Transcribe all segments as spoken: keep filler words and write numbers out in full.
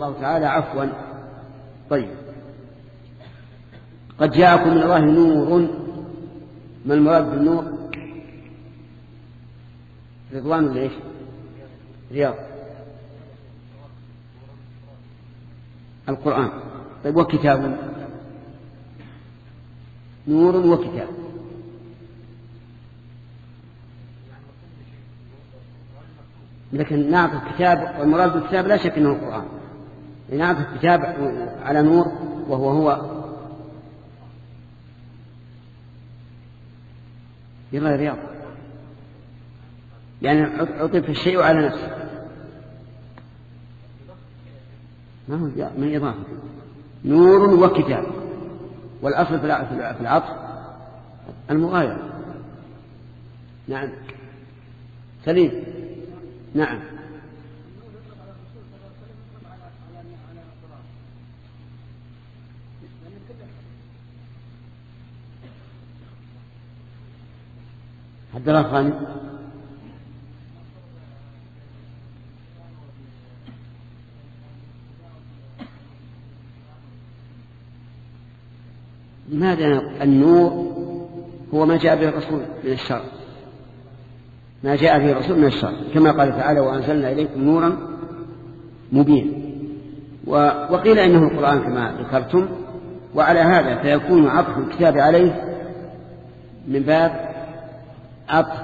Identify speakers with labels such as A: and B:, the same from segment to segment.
A: الله تعالى عفوا. طيب، قد جاءكم من الله نور. ما المراد بالنور؟ رضوان ولا ايش؟ رياض القرآن. طيب، وكتاب؟ نور وكتاب. لكن نعطي الكتاب، والمراد بالكتاب لا شك انه القرآن. نعطي الكتاب على نور وهو هو يلا رياض، يعني عطف الشيء على نفسه، ما هو من إضافة. نور وكتاب، والأصل في العطف المغايرة. نعم سليم. نعم حد الأخواني. لماذا النور هو ما جاء به الرسول من الشرع، ما جاء به الرسول من الشرع، كما قال تعالى وأنزلنا إليكم نورا مبينا. وقيل إنه القرآن كما ذكرتم، وعلى هذا فيكون عطف الكتاب عليه من باب عطف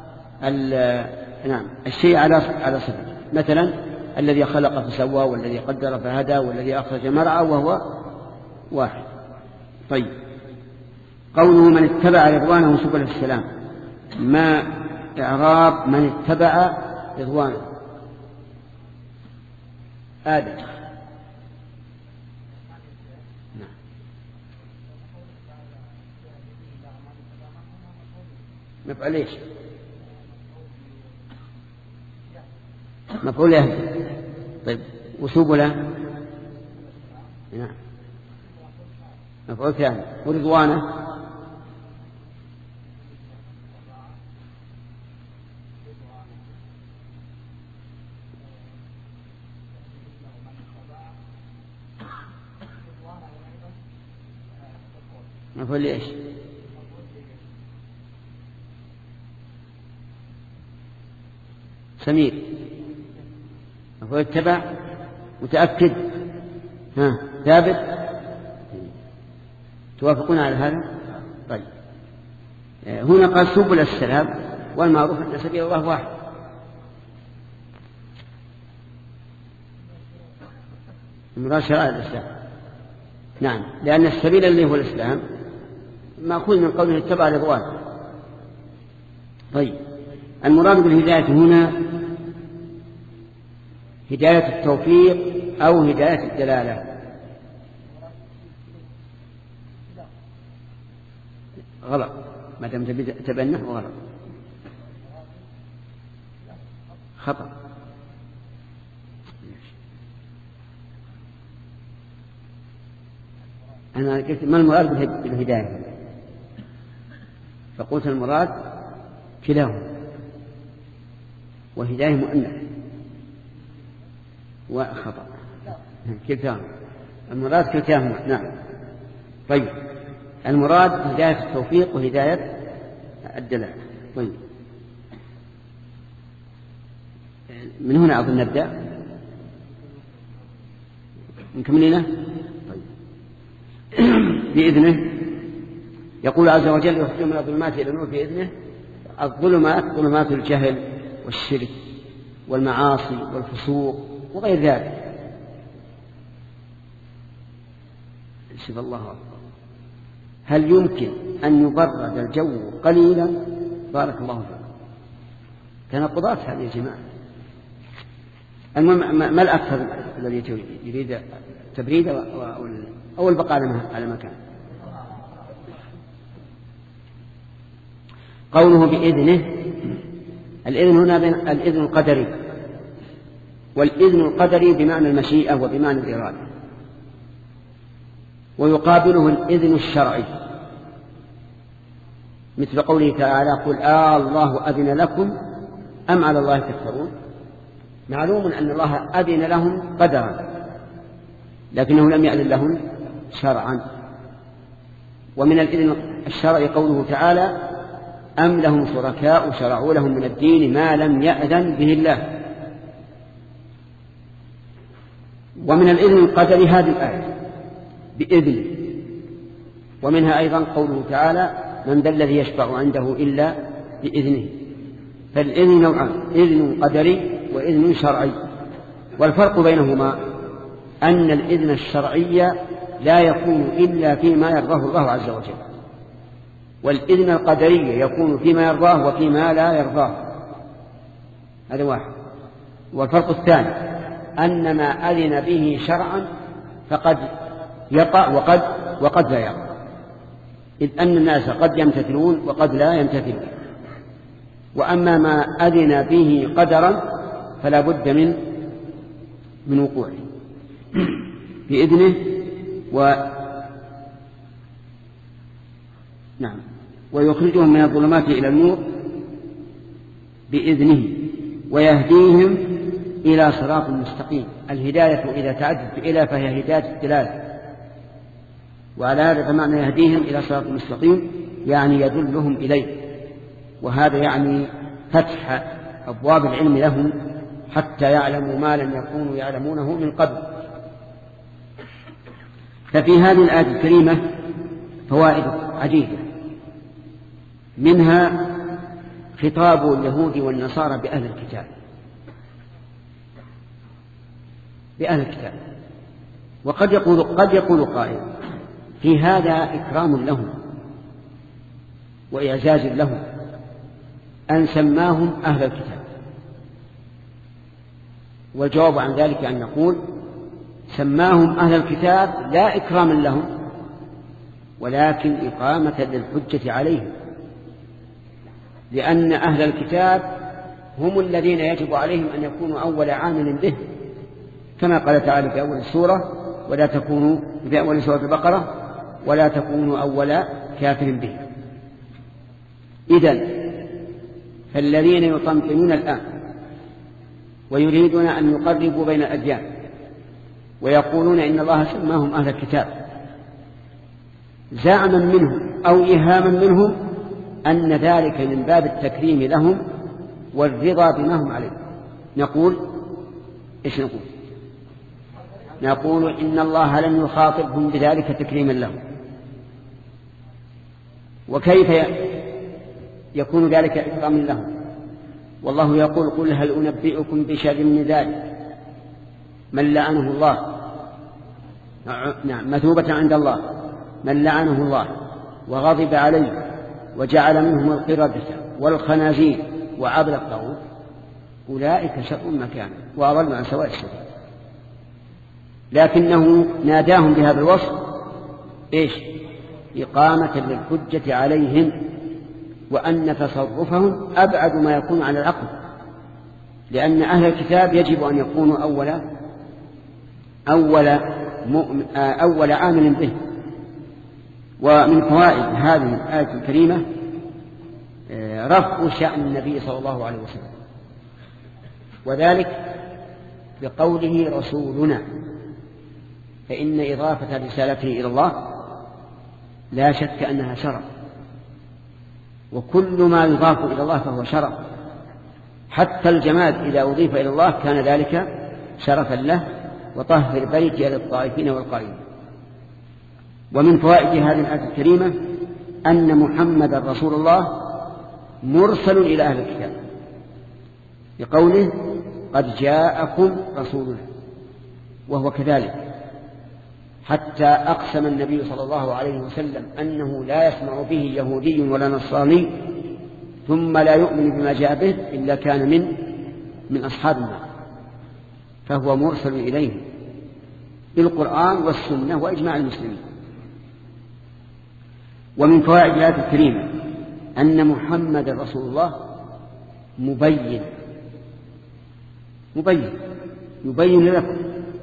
A: نعم الشيء على على صفته. مثلا الذي خلق فسوى، والذي قدر فهدى، والذي أخرج مرعى، وهو واحد. طيب، قوله من اتبع رضوانه سبل السلام، ما إعراب من اتبع رضوانه؟ آدم. نعم. مفعول ايش؟ مفعول يهدي. طيب، وسبل؟ نعم مفعول ثاني. ورضوانه؟ مفعول ليش؟ سمير. مفعول اتبع. متأكد؟ ها ثابت؟ توافقون على هذا؟ طيب، هنا قال سبل السلام، والمعروف أن سبيل الله واحد. المراد شرائع الإسلام. نعم، لأن السبيل اللي هو الإسلام مأخوذ من قوله اتبع رضوانه. طيب، المراد بالهداية هنا هداية التوفيق أو هداية الدلالة؟ غلط، ما دام تبنه غلط، خطأ. أنا قلت ما المراد بالهداية، فقلت المراد كلاهما، وهداية مؤنث وخطأ كلتاهما، المراد كلتاهما. نعم. طيب، المراد هداية التوفيق وهداية الدلالة. طيب، من هنا أظن نبدأ نكملنا. طيب، بإذنه يقول عز وجل يخرج من الظلمات إلى النور بإذنه. الظلمات ظلمات الجهل والشرك والمعاصي والفسوق وغير ذلك. شوف الله أكبر، هل يمكن أن يبرد الجو قليلا؟ بارك الله فيكم. تناقضات هذه يا جماعة. المهم، ما الأكثر الذي يريد تبريد أو البقاء على مكان؟ قوله بإذنه، الإذن هنا الإذن القدري، والإذن القدري بمعنى المشيئة وبمعنى الإرادة، ويقابله الإذن الشرعي، مثل قوله تعالى قل آه الله أذن لكم أم على الله تفترون. معلوم أن الله أذن لهم قدرا، لكنه لم يأذن لهم شرعا. ومن الإذن الشرعي قوله تعالى أم لهم شركاء شرعوا لهم من الدين ما لم يأذن به الله. ومن الإذن القدري هذه الآية بإذن. ومنها أيضا قوله تعالى من ذا الذي يشفع عنده إلا بإذنه. فالإذن نوعان، إذن قدري وإذن شرعي. والفرق بينهما أن الإذن الشرعي لا يكون إلا فيما يرضاه الله عز وجل، والإذن القدري يكون فيما يرضاه وفيما لا يرضاه. هذا واحد. والفرق الثاني أن ما أذن به شرعا فقد يقع وقد وقد لا يقع، إذ أن الناس قد يمتثلون وقد لا يمتثلون. وأما ما أذن به قدرا فلا بد من من وقوعه بإذنه. و نعم ويخرجهم من الظلمات إلى النور بإذنه ويهديهم إلى صراط مستقيم. الهداية إذا تعدت إلى فهي هداية الدلالة، وعلى هذا فمعنى يهديهم إلى صراط مستقيم يعني يدلهم إليه، وهذا يعني فتح أبواب العلم لهم حتى يعلموا ما لم يكونوا يعلمونه من قبل. ففي هذه الآية الكريمة فوائد عديدة، منها خطاب اليهود والنصارى بأهل الكتاب بأهل الكتاب وقد يقول قد يقول قائل في هذا إكرام لهم وإعزاز لهم أن سماهم أهل الكتاب. والجواب عن ذلك أن نقول سماهم أهل الكتاب لا إكراما لهم ولكن إقامة للحجة عليهم، لأن أهل الكتاب هم الذين يجب عليهم أن يكونوا أول عامل به، كما قال تعالى في أول السورة ولا تكونوا في أول سورة البقرة ولا تكونوا أول كافر به. إذن فالذين يطمئنون الآن ويريدون أن يقربوا بين الأديان ويقولون إن الله سماهم أهل الكتاب زعما منهم أو إيهاما منهم أن ذلك من باب التكريم لهم والرضا بما هم عليه، نقول إيش نقول؟ نقول إن الله لم يخاطبهم بذلك تكريما لهم. وكيف يكون ذلك إكراما لهم؟ والله يقول قل هل أنبئكم بشر من ذلك من لعنه الله، نعم مثوبة عند الله، من لعنه الله وغضب عليه وجعل منهم القردة والخنازير وعبد الطاغوت أولئك شر مكانا وأضل عن سواء السبيل. لكنه ناداهم بهذا الوصف إيش؟ إقامة للحجة عليهم، وأن تصرفهم أبعد ما يكون عن العقل، لأن أهل الكتاب يجب أن يكونوا أول أول مؤمن أول عامل به. ومن فوائد هذه الآية الكريمة رفع شأن النبي صلى الله عليه وسلم، وذلك بقوله رسولنا، فإن إضافة رسالته إلى الله لا شك أنها شرف، وكل ما يضاف إلى الله فهو شرف، حتى الجماد إذا أضيف إلى الله كان ذلك شرفا له. وطهر بيتي للطائفين والقائمين. ومن فوائد هذه الآية الكريمة أن محمد رسول الله مرسل إلى أهل الكتاب بقوله قد جاءكم رسولنا، وهو كذلك، حتى أقسم النبي صلى الله عليه وسلم أنه لا يسمع به يهودي ولا نصراني ثم لا يؤمن بما جاء به إلا كان من من أصحاب النار، فهو مرسل إليه بالقرآن والسنة وإجماع المسلمين. ومن فوائد الآية الكريمة أن محمد رسول الله مبين مبين يبين لكم،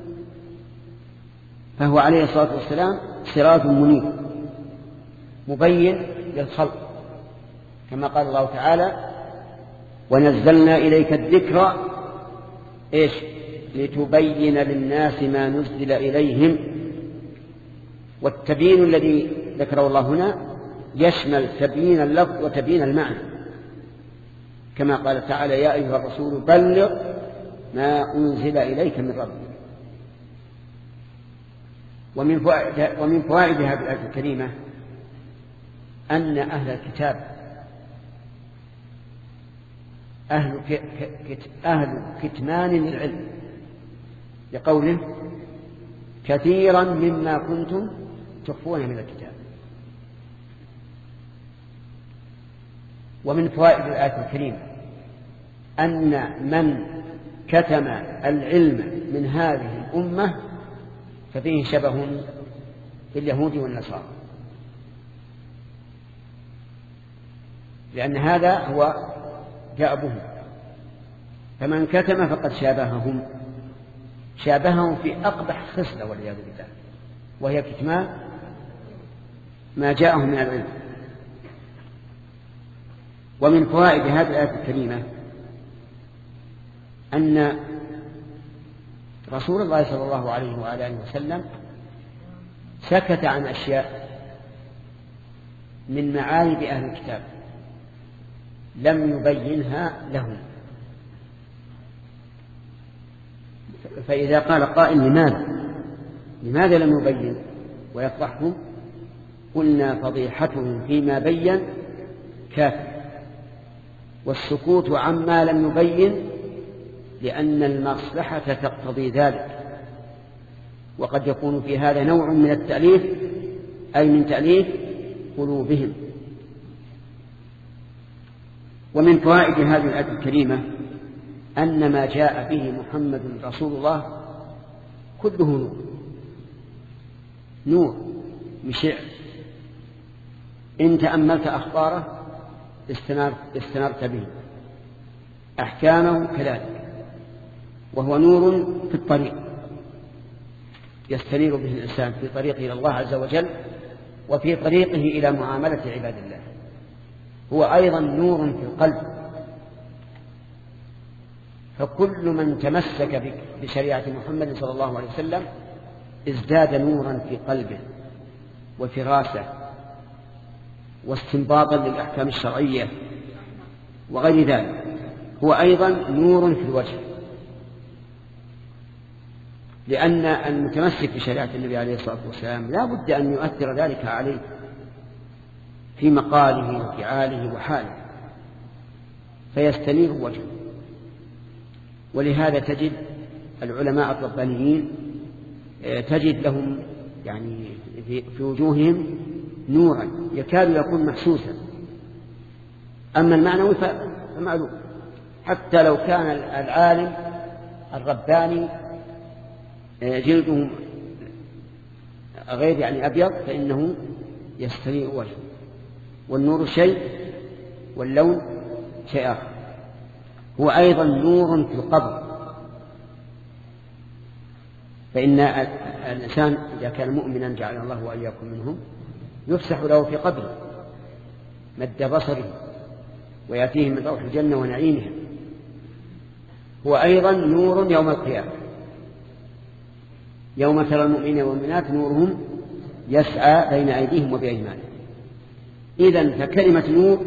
A: فهو عليه الصلاة والسلام سراج منير مبين للخلق، كما قال الله تعالى ونزلنا إليك الذكر إيش لتبين للناس ما نزل إليهم. والتبيين الذي ذكره الله هنا يشمل تبيين اللفظ وتبيين المعنى، كما قال تعالى: يا أيها الرسول بلغ ما أنزل إليك من ربك. ومن فوائد, ومن فوائد هذه الآية الكريمة أن أهل الكتاب أهل, أهل كتمان للعلم، لقوله: كثيرا مما كنتم تخفون من الكتاب. ومن فوائد الآية الكريمة أن من كتم العلم من هذه الأمة ففيه شبه باليهود والنصارى، لأن هذا هو دأبهم، فمن كتم فقد شابههم شابههم في أقبح خصلة والعياذ بالله، وهي كتمان ما جاءهم من العلم. ومن فوائد هذه الآية الكريمة أن رسول الله صلى الله عليه وآله وسلم سكت عن أشياء من معايب أهل الكتاب لم يبينها لهم. فإذا قال قائل: لماذا لماذا لم يبين ويفضحهم؟ قلنا: فضيحتهم فيما بين كافر، والسكوت عما لم يبين لأن المصلحة تقتضي ذلك، وقد يكون في هذا نوع من التأليف، أي من تأليف قلوبهم. ومن فوائد هذه الآية الكريمة أن ما جاء به محمد رسول الله كله نور نور مشع. إن تأملت أخباره استنرت به، أحكامه كذلك، وهو نور في الطريق يستنير به الإنسان في طريقه إلى الله عز وجل وفي طريقه إلى معاملة عباد الله. هو أيضا نور في القلب، فكل من تمسك بشريعة محمد صلى الله عليه وسلم ازداد نورا في قلبه وفراسة واستنباطا للأحكام الشرعية وغير ذلك. هو أيضا نور في الوجه، لأن المتمسك بشريعة النبي عليه الصلاة والسلام لا بد أن يؤثر ذلك عليه في مقاله وفعاله وحاله فيستنير وجهه. ولهذا تجد العلماء الربانيين تجد لهم يعني في وجوههم نورا يكاد يكون محسوسا. أما المعنوي فمعلوم، حتى لو كان العالم الرباني جلده غير يعني أبيض فإنه يستنير وجهه. والنور شيء واللون شيء آخر. هو أيضا نور في القبر، فإن الإنسان إذا كان مؤمنا جعل الله وإياكم منهم يفسح له في قبره مد بصره ويأتيه من روح الجنة ونعيمها. هو أيضا نور يوم القيامة، يوم ترى المؤمنين والمؤمنات نورهم يسعى بين أيديهم وبأيمانهم. إذن فكلمة نور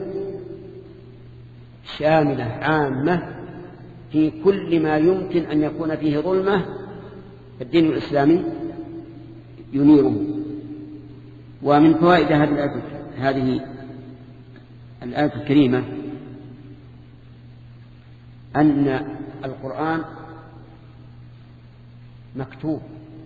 A: شاملة عامة في كل ما يمكن أن يكون فيه ظلمة الدين الإسلامي ينيره. ومن فوائد هذه الآية الكريمة أن القرآن مكتوب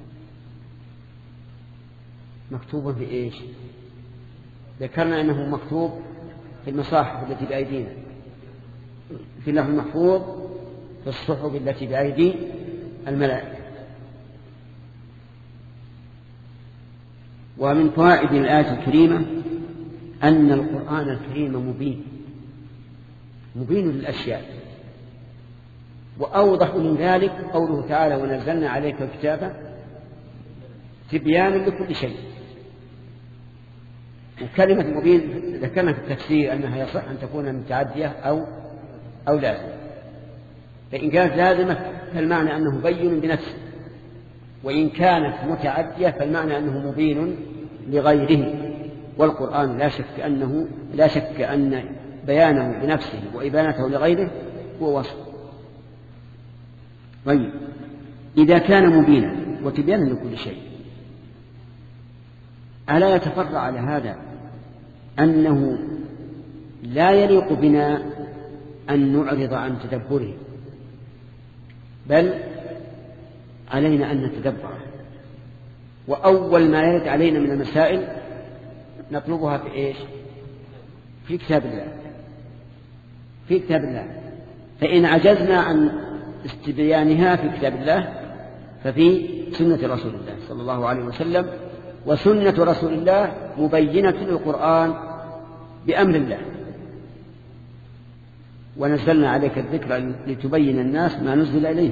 A: مكتوب في إيش؟ ذكرنا أنه مكتوب في المصاحف التي بأيدينا، في اللوح المحفوظ، في الصحف التي بأيدي الملائكة. ومن فوائد الآية الكريمة أن القرآن الكريم مبين مبين للأشياء. وأوضح من ذلك قوله تعالى: ونزلنا عليك الكتاب تبيانا لكل شيء. وكلمة مبين ذكرنا في التفسير أنها يصح أن تكون متعدية أو أو لازمة، فإن كانت لازمة فالمعنى أنه بين بنفسه، وإن كانت متعدية فالمعنى أنه مبين لغيره. والقرآن لا شك أنه لا شك أن بيانه بنفسه وإبانته لغيره هو وصف. طيب إذا كان مبينا وتبيانا لكل شيء، ألا يتفرع على هذا أنه لا يليق بنا أن نعرض عن تدبره، بل علينا أن نتدبره. وأول ما يرد علينا من المسائل نطلبها في إيش؟ في كتاب الله، في كتاب الله. فإن عجزنا عن استبيانها في كتاب الله ففي سنة رسول الله صلى الله عليه وسلم، وسنة رسول الله مبينة للقرآن بأمر الله. ونزلنا عليك الذكر لتبين الناس ما نزل إليه.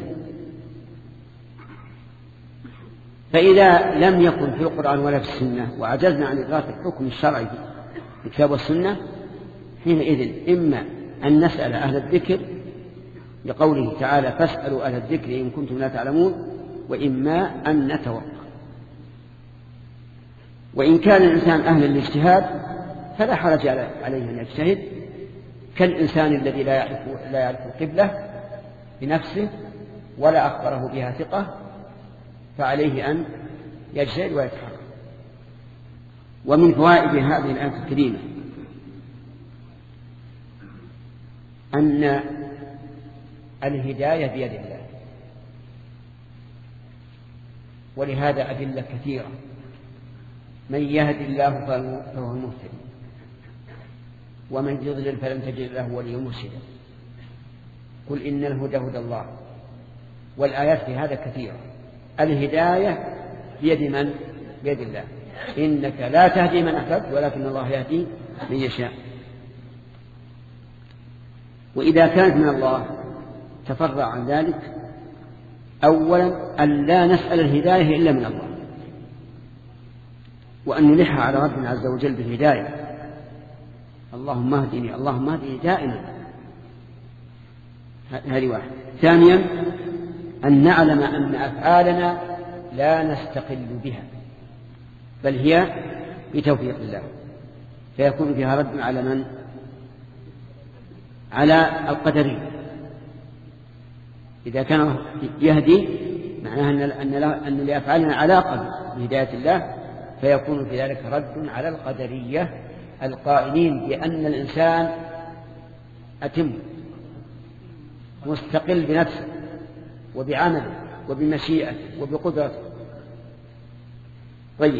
A: فإذا لم يكن في القرآن ولا في السنة وعجزنا عن إدراك الحكم الشرعي في الكتاب والسنة، حينئذ إما أن نسأل أهل الذكر لقوله تعالى فاسألوا أهل الذكر إن كنتم لا تعلمون، وإما أن نتوقف. وإن كان الإنسان أهلا للاجتهاد فلا حرج عليه أن يجتهد، كالإنسان الذي لا يعرف لا يعرف القبلة بنفسه ولا أخبره بها ثقة، فعليه أن يجتهد ويتحرك. ومن فوائد هذه الآية الكريمة أن الهداية بيد الله، ولهذا أدلة كثيرة. من يهد الله فهو المهتدي، ومن يضلل فلن تجد له وليا مرشدا. قل إن الهدى هدى الله. والآيات في هذا كثيرة. الهداية بيد من؟ بيد الله. إنك لا تهدي من أحببت ولكن الله يهدي من يشاء. وإذا كانت من الله تفرع عن ذلك أولا أن لا نسأل الهداية إلا من الله، وأن نلح على ربنا عز وجل بالهداية. اللهم اهدني اللهم اهدني دائما. هذه واحد. ثانيا أن نعلم أن أفعالنا لا نستقل بها، بل هي بتوفيق الله، فيكون فيها رد على من؟ على القدرية. إذا كان يهدي معناها أن, أن لأفعالنا علاقة بهداية الله، فيكون في ذلك رد على القدرية القائلين بأن الإنسان أتم مستقل بنفسه وبعمله وبمشيئته وبقدرته. طيب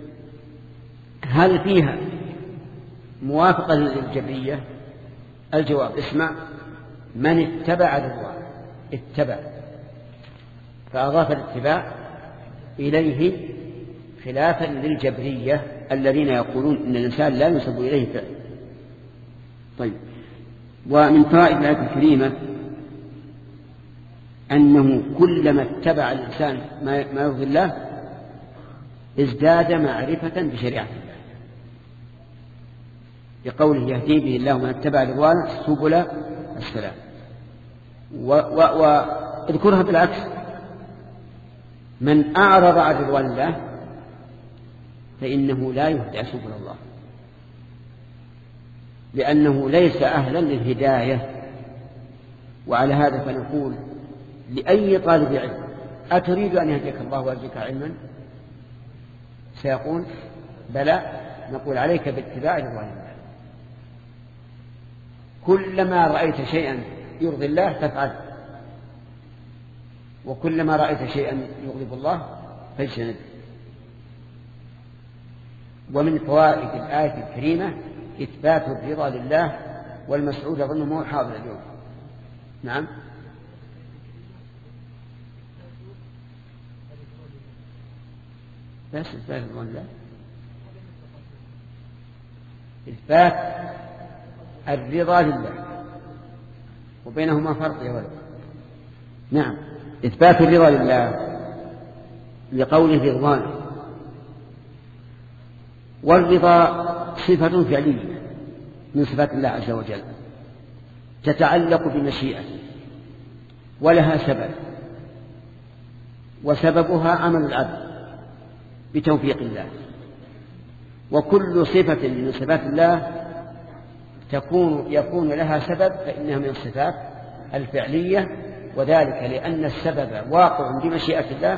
A: هل فيها موافقة للجبرية؟ الجواب اسمع: من اتبع رضوان اتبع، فأضاف الاتباع إليه خلافا للجبرية الذين يقولون إن الإنسان لا ينسب إليه فعل. طيب ومن فوائد الآية الكريمة أنه كلما اتبع الإنسان ما يرضي الله ازداد معرفة بشريعة الله، بقوله يهدي به الله من اتبع رضوانه سبل السلام. واذكرها بالعكس: من أعرض عن رضوان الله فإنه لا يهدى سبل الله، لأنه ليس أهلا للهداية. وعلى هذا فنقول لأي طالب علم: أتريد أن يهديك الله ويرزقك علما؟ سيقول بلى. نقول عليك باتباع رضوان الله. كلما رأيت شيئا يرضي الله فافعله، وكلما رأيت شيئا يغضب الله فاجتنبه. ومن فوائد الآية الكريمة إثبات الرضا لله، والمسعود أظنه مو حاضر اليوم. نعم. بس إثبات الرضا لله، إثبات الرضا لله، وبينهما فرق يا ولد. نعم، إثبات الرضا لله لقوله رضوانه. والرضا صفة فعلية من صفات الله عز وجل، تتعلق بمشيئته ولها سبب، وسببها عمل العبد بتوفيق الله. وكل صفة من صفات الله تكون يكون لها سبب فإنها من الصفات الفعلية، وذلك لأن السبب واقع بمشيئة الله،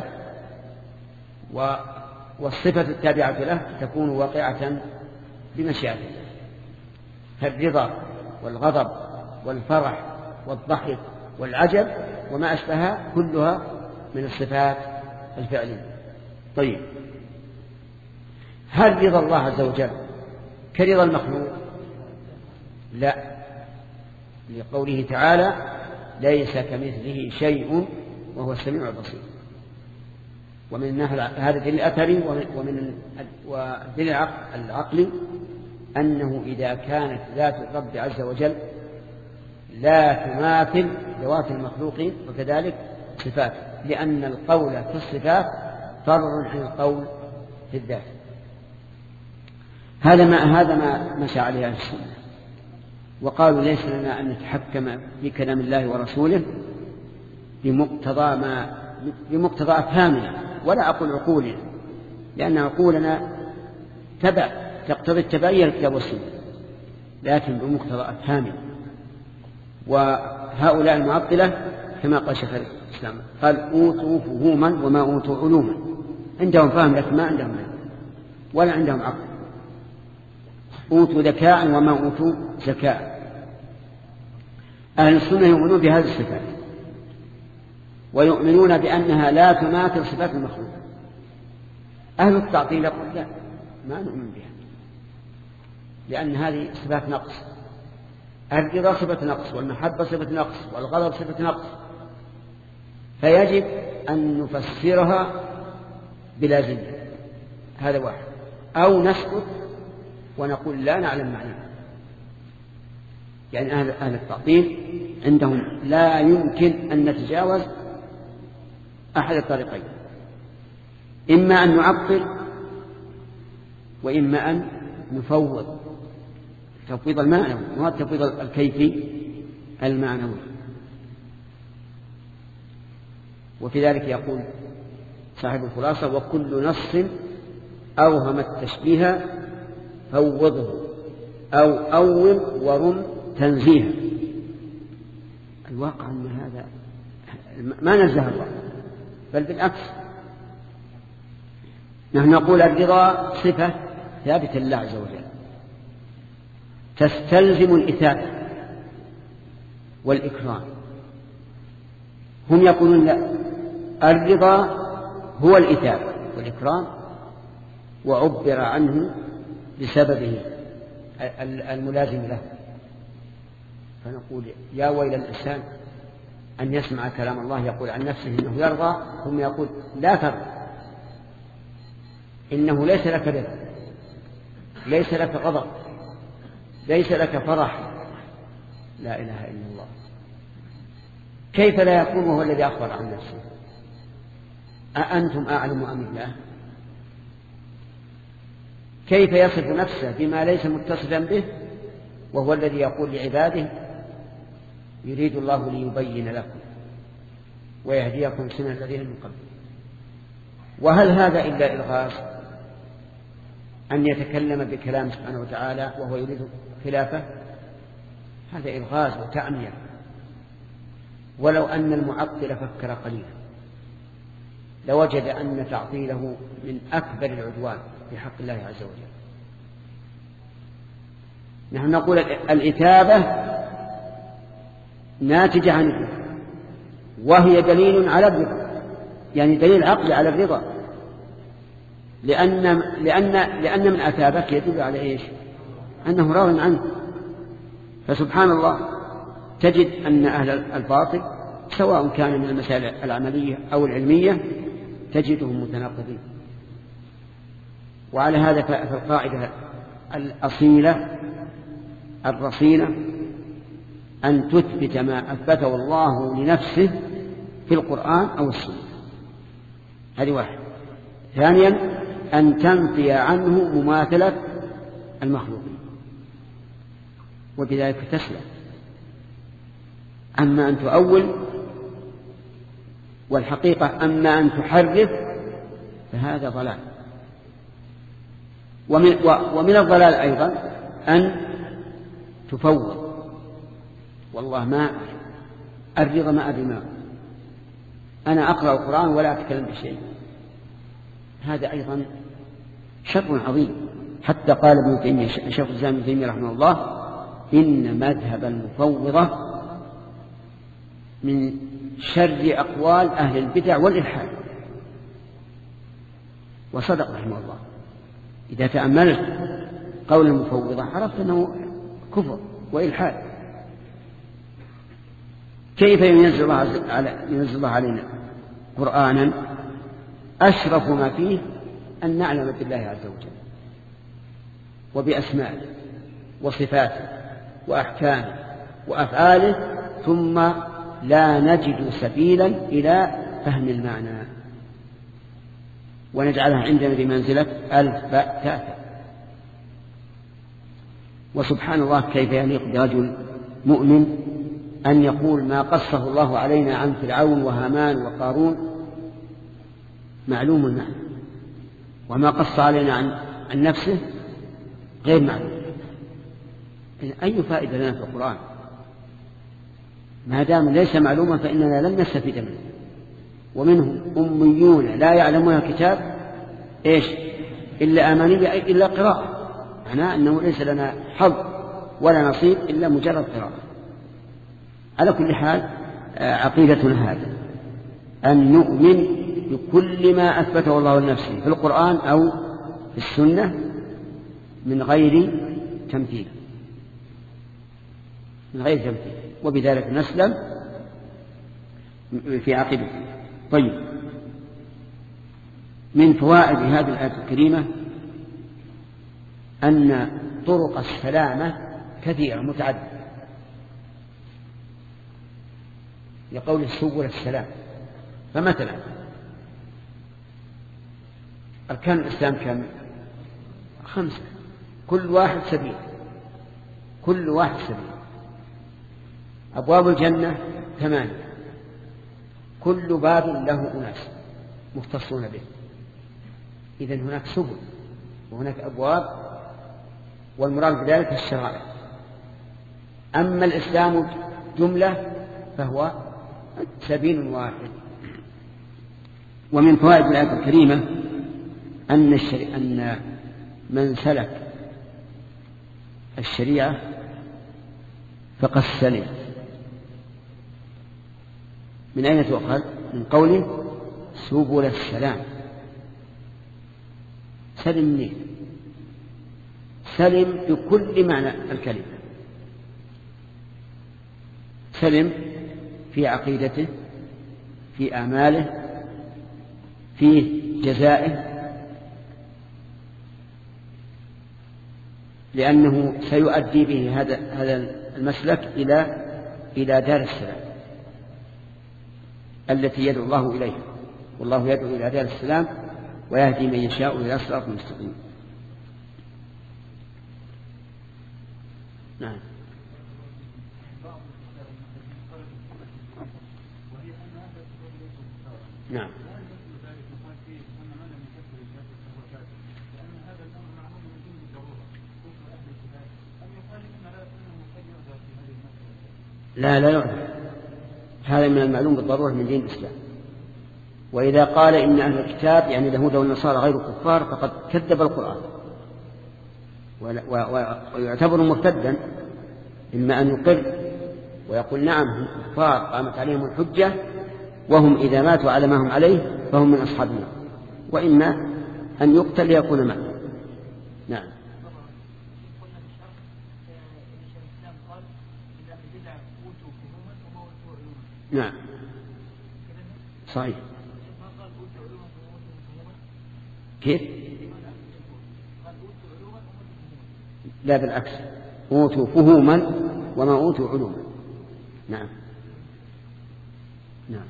A: والصفة التابعة له تكون واقعة بمشيئة الله. فالرضا والغضب والفرح والضحك والعجب وما أشبهها كلها من الصفات الفعلية. طيب، هل رضا الله عز وجل كرضا المخلوق؟ لا، لقوله تعالى ليس كمثله شيء وهو السميع البصير. ومن هذا الدليل الأثري ومن الدليل العقلي أنه إذا كانت ذات الرب عز وجل لا تماثل ذوات المخلوقين وكذلك صفات، لأن القول في الصفات فرع عن القول في الذات. هذا ما هذا ما مشى عليه أهل السنة، وقالوا ليس لنا أن نتحكم في كلام الله ورسوله بمقتضى ما بمقتضى أفهامنا، ولا أقول عقولنا، لأن عقولنا تبع تقتضي التبعية الكتاب والسنة، لكن بمقتضى أفهامنا. وهؤلاء المعطلة كما قال شيخ الإسلام قال أوتوا فهوما وما أوتوا علوما، عندهم فهم لكن ما عندهم علم ولا عندهم عقل. أوتوا ذكاء وما أوتوا زكاء. أهل السنة يؤمنون بهذه الصفات ويؤمنون بأنها لا تماثل صفات المخلوق. أهل التعطيل يقول لا، ما نؤمن بها، لأن هذه صفات نقص. الرضا صفة نقص، والمحبة صفة نقص، والغضب صفة نقص، فيجب أن نفسرها بلازمها. هذا واحد. أو نسكت ونقول لا نعلم معناها. يعني أهل, أهل التعطيل عندهم لا يمكن أن نتجاوز أحد الطريقين، إما أن نعطل وإما أن نفوض تفويض المعنوي والتفويض الكيفي المعنوي. وفي ذلك يقول صاحب الخلاصة وكل نص أوهم التشبيه فوضه أو أول ورم تنزيها. الواقع أن هذا ما نزه الله، بل بالعكس، نحن نقول الرضا صفة ثابتة لله عز وجل تستلزم الإثابة والإكرام. هم يقولون لا، الرضا هو الإثابة والإكرام، وعبر عنه بسببه الملازم له. فنقول يا ويل الإنسان أن يسمع كلام الله يقول عن نفسه إنه يرضى، ثم يقول لا ترضى، إنه ليس لك رضا، ليس لك غضب، ليس لك فرح. لا إله إلا الله. كيف لا يكون هو الذي أخبر عن نفسه؟ أأنتم أعلم أم الله؟ كيف يصف نفسه بما ليس متصفا به وهو الذي يقول لعباده يريد الله ليبين لكم ويهديكم سنن الذين من قبل؟ وهل هذا إلا إلغاز أن يتكلم بكلام سبحانه وتعالى وهو يريد خلافه؟ هذا إلغاز وتعمية. ولو أن المعطل فكر قليلا لوجد أن تعطيله من أكبر العدوان في حق الله عز وجل. نحن نقول الإثابة ناتجة عن الرضا، وهي دليل على الرضا، يعني دليل عقلي على الرضا، لأن لأن لأن من أثابك يدل على إيش؟ أنه راض عنه. فسبحان الله تجد أن أهل الباطل سواء كان من المسائل العملية أو العلمية تجدهم متناقضين. وعلى هذا فالقاعدة الأصيلة الرصينة أن تثبت ما أثبته الله لنفسه في القرآن أو السنة. هذه واحد. ثانيا أن تنفي عنه مماثلة المخلوقين، وبذلك تسلم. أما أن تؤول والحقيقة أما أن تحرف فهذا ضلال. ومن, ومن الضلال أيضا أن تفوض، والله ما الرضا ما أدري ما أنا أقرأ القرآن ولا أتكلم بشيء، هذا أيضا شر عظيم. حتى قال ابن تيمية شيخ الإسلام ابن تيمية رحمه الله إن مذهب المفوضة من شر أقوال أهل البدع والإلحاد، وصدق رحمه الله. إذا تأملت قول المفوضة عرفت أنه كفر وإلحاد. كيف ينزل الله علينا قرآنا أشرف ما فيه أن نعلم بالله عز وجل وبأسمائه وصفاته وأحكامه وأفعاله، ثم لا نجد سبيلا إلى فهم المعنى ونجعلها عندنا بمنزلة ألف باء تاء. وسبحان الله كيف يليق برجل مؤمن أن يقول ما قصه الله علينا عن فرعون وهامان وقارون معلوم المعنى، وما قص علينا عن, عن نفسه غير معلوم. أي فائدة لنا في القرآن ما دام ليس معلوما فإننا لن نستفيد منه. ومنهم أميون لا يعلمون الكتاب إيش إلا أماني إلا قراءة، معناه أنه ليس لنا حظ ولا نصيب إلا مجرد قراءة. على كل حال عقيدتنا هذا أن نؤمن بكل ما أثبته الله لنفسه في القرآن أو في السنة من غير تمثيل من غير تمثيل وبذلك نسلم في عقيدته. طيب، من فوائد هذه الآية الكريمة أن طرق السلامة كثيرة متعددة، لقول سبل السلام. فمثلا أركان الإسلام كم؟ خمسة، كل واحد سبيل كل واحد سبيل. أبواب الجنة ثمانية، كل باب له أناس مختصون به. إذن هناك سبل وهناك أبواب، والمراد بذلك الشرائع. أما الإسلام جملة فهو سبيل واحد. ومن فوائد الآية الكريمة أن, الشري... أن من سلك الشريعة فقد سلم. من أين تؤخذ؟ من قوله سبل السلام. سلم منين؟ سلم بكل معنى الكلمة. سلم في عقيدته، في أعماله، في جزائه، لأنه سيؤدي به هذا هذا المسلك إلى إلى دار السلام التي يدعو الله إليها، والله يدعو إلى دار السلام ويهدي من يشاء إلى صراط مستقيم. نعم. نعم. لا لا يعرف، هذا من المعلوم بالضرورة من دين الإسلام. وإذا قال إن أهل الكتاب يعني اليهود والنصارى غير كفار فقد كذب القرآن ويعتبر مرتدا، إما أن يقر ويقول نعم هم كفار قامت عليهم الحجة وهم إذا ماتوا على ما هم عليه فهم من أصحاب النار، وإما أن يقتل ليكون معه. نعم. نعم صحيح. كيف؟ لا بالعكس، أوتوا فهوما وما أوتوا علوما. نعم. نعم.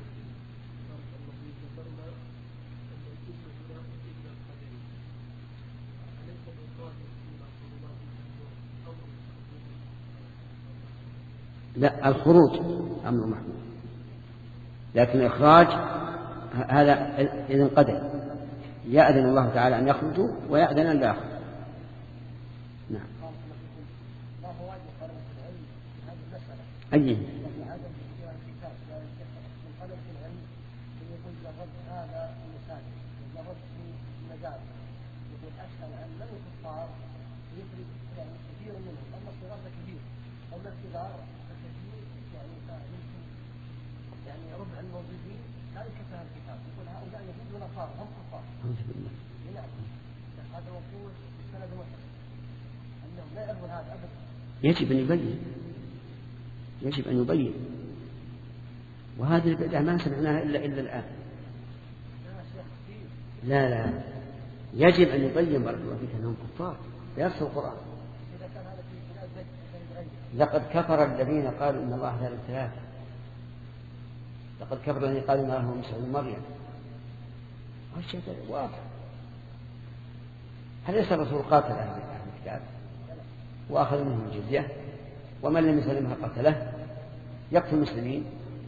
A: لا، الخروج أمر محمود، لكن الإخراج هذا إذا انقدر يأذن الله تعالى أن يخرجوا ويأذن أن لا يخرجوا. نعم. أي يجب أن يبين يجب أن يبين وهذه البدعة ما سمعناها إلا إلا الآن. لا لا يجب أن يبين بارك الله فيك أنهم كفار يرسل القرآن. لقد كفر الذين قالوا إن الله ثالث ثلاثة. لقد كفر الذين قالوا إن الله هو المسيح ابن مريم. هالشيء واضح. هل ليس الرسول قاتل أهل الكتاب وأخذ منهم الجزية ومن لم يسلمها قتله يقتل المسلمين؟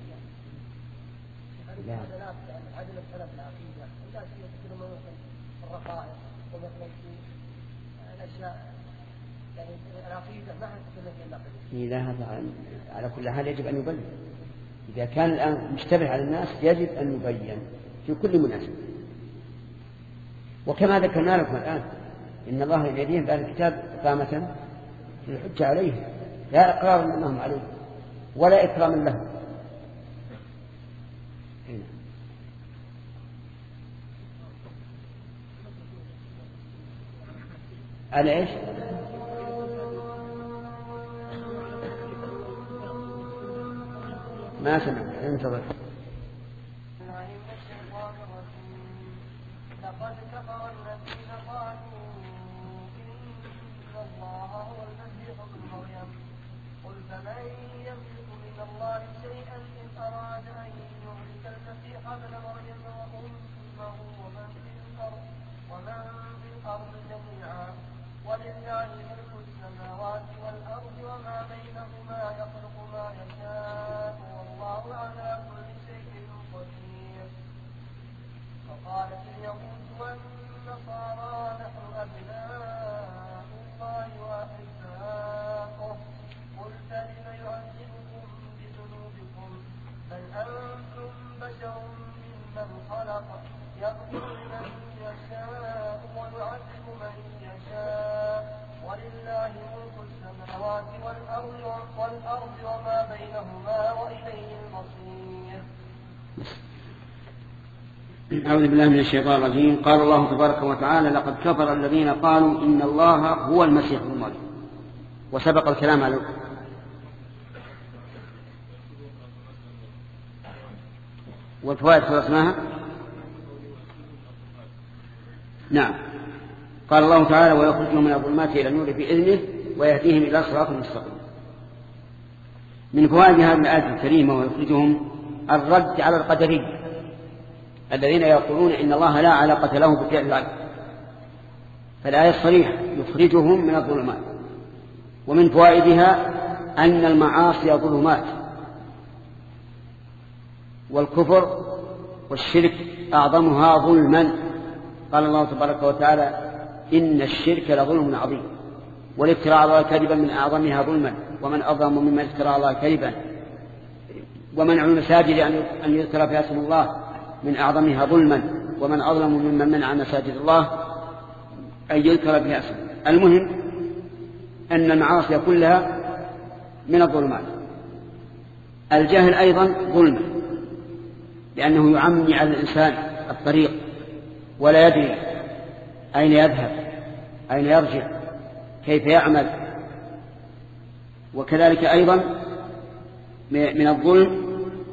A: لا. لا هذا على كل حال يجب أن يبين. إذا كان الآن مشتبه على الناس يجب أن يبين في كل مناسبة. وكما ذكرنا لكم الآن إن الله يديهم بأهل الكتاب إقامة الحجة عليه لا إقرار منهم عليه ولا إكرام لهم. على إيش؟ ما سمعت انتظر.
B: لقد كفر الذين قالوا إن الله هو المسيح ابن مريم قل فمن يملك من الله شيئا إن أراد أن يهلك المسيح ابن مريم وأمه ومن في الأرض ومن في الأرض جميعا ولله ملك السماوات والأرض وما بينهما يخلق ما يشاء والله على كل شيء قدير. فقالت اليهود والنصارى نحن أبناء الله وأحباؤه قل فلم يعذبكم بذنوبكم بل أنتم بشر ممن خلق يغفر لمن يشاء ويعذب من يشاء ولله ملك السماوات والأرض والأرض وما بينهما وإليه المصير.
A: أعوذ بالله من الشيطان الرجيم. قال الله تبارك وتعالى لقد كفر الذين قالوا إن الله هو المسيح ابن مريم. وسبق الكلام على والفوائد خلصناها. نعم. قال الله تعالى ويخرجهم من الظلمات إلى النور بإذنه ويهديهم إلى صراط مستقيم. من فوائد هذه الآية الكريمة ويخرجهم الرد على القدرية الذين يقولون إن الله لا علاقة له بفعل العبد. فالآية الصريحة يخرجهم من الظلمات. ومن فوائدها أن المعاصي ظلمات والكفر والشرك أعظمها ظلما. قال الله تبارك وتعالى إن الشرك لظلم عظيم والافتراء على الله كذبا من أعظمها ظلما ومن أظلم ممن افترى على الله كذبا ومنع المساجد أن يذكر فيها اسم الله من أعظمها ظلما ومن أظلم ممن منع مساجد الله أن يذكر فيها اسمه. المهم أن المعاصي كلها من الظلمات. الجهل أيضا ظلم لأنه يعمي على الإنسان الطريق ولا يدري أين يذهب أين يرجع كيف يعمل. وكذلك أيضا من الظلم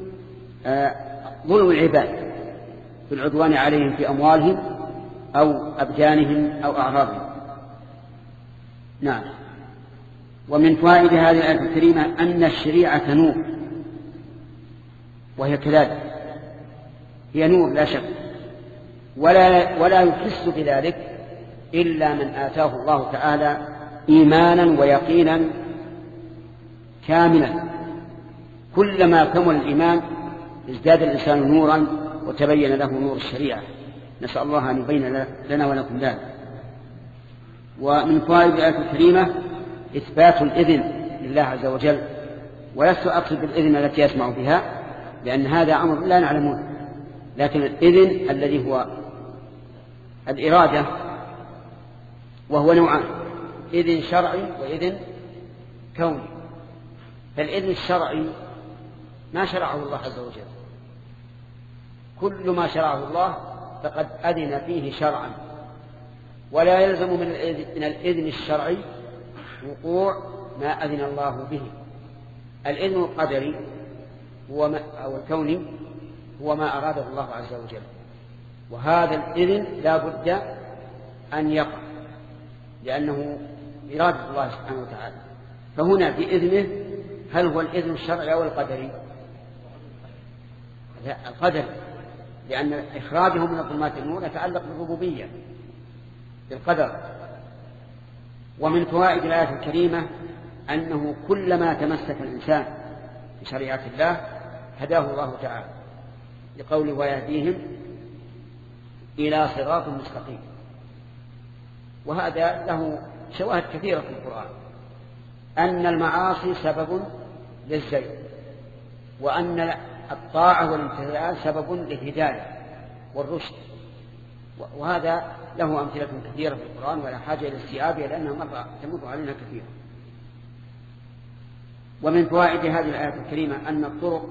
A: ظلم العباد بالعدوان عليهم في أموالهم أو أبدانهم أو أعراضهم. نعم. ومن فوائد هذه الآية الكريمة أن الشريعة نور وهي كذلك هي نور لا شك ولا, ولا يحس بذلك إلا من آتاه الله تعالى إيمانا ويقينا كاملا. كلما كمل الإيمان ازداد الإنسان نورا وتبين له نور الشريعة. نسأل الله أن يبين لنا ولكم ذلك. ومن فوائد الآية الكريمة إثبات الإذن لله عز وجل، ولست أقصد بالإذن التي يسمع بها لأن هذا أمر لا نعلمه، لكن الإذن الذي هو الإرادة، وهو نوعان: إذن شرعي وإذن كوني. فالإذن الشرعي ما شرعه الله عز وجل، كل ما شرعه الله فقد أذن فيه شرعا، ولا يلزم من الإذن, من الإذن الشرعي وقوع ما أذن الله به. الإذن القدري هو ما أو الكوني هو ما أراده الله عز وجل، وهذا الإذن لا بد أن يقع لأنه إرادة الله سبحانه وتعالى. فهنا بإذنه هل هو الإذن الشرعي أو القدري؟ لا، القدري، لأن إخراجه من الظلمات النور يتعلق بالربوبية بالقدر. ومن فوائد الآية الكريمة أنه كلما تمسك الإنسان بشريعة الله هداه الله تعالى، لقوله ويهديهم إلى صراط مستقيم. وهذا له شواهد كثيرة في القرآن، أن المعاصي سبب للزيغ، وأن الطاعة والامتثال سبب للهداية والرشد. وهذا له أمثلة كثيرة في القرآن ولا حاجة إلى استيعابها لأنها مرة تمر علينا كثيرا. ومن فوائد هذه الآية الكريمة أن الطرق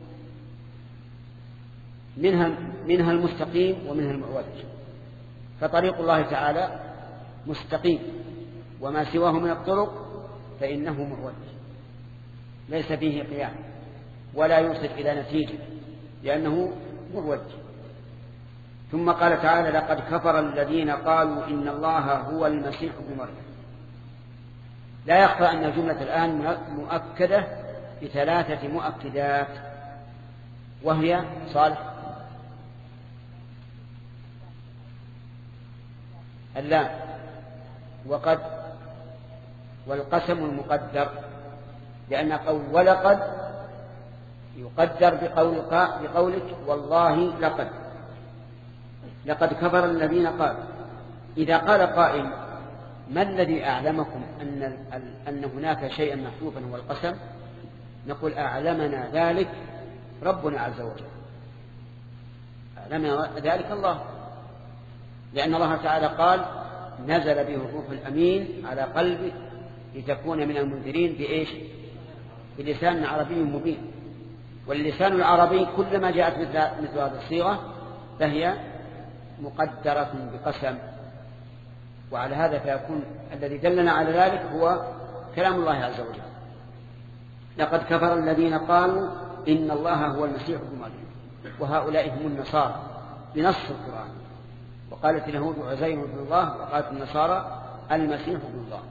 A: منها, منها المستقيم ومنها المعوج. فطريق الله تعالى مستقيم، وما سواه من الطرق فإنه معوج ليس فيه قيام ولا يوصل إلى نتيجة لأنه معوج. ثم قال تعالى لقد كفر الذين قالوا إن الله هو المسيح ابن مريم. لا يخفى أن الجملة الآن مؤكدة بثلاثة مؤكدات، وهي صالح اللام وقد والقسم المقدر، لأن قول ولقد يقدر بقولك والله لقد لقد كفر الذين قالوا. إذا قال قائل ما الذي أعلمكم أن, أن هناك شيئا محذوفا هو القسم؟ نقول أعلمنا ذلك ربنا عز وجل، أعلمنا ذلك الله، لأن الله تعالى قال نزل به الروح الأمين على قلبك لتكون من المنذرين بإيش؟ بلسان عربي مبين. واللسان العربي كلما جاءت مثل هذه الصيغة فهي مقدرة بقسم، وعلى هذا فيكون الذي دلنا على ذلك هو كلام الله عز وجل. لقد كفر الذين قالوا إن الله هو المسيح ابن مريم، وهؤلاء هم النصارى بنص القرآن. وقالت اليهود عزير ابن الله، وقالت النصارى المسيح ابن الله.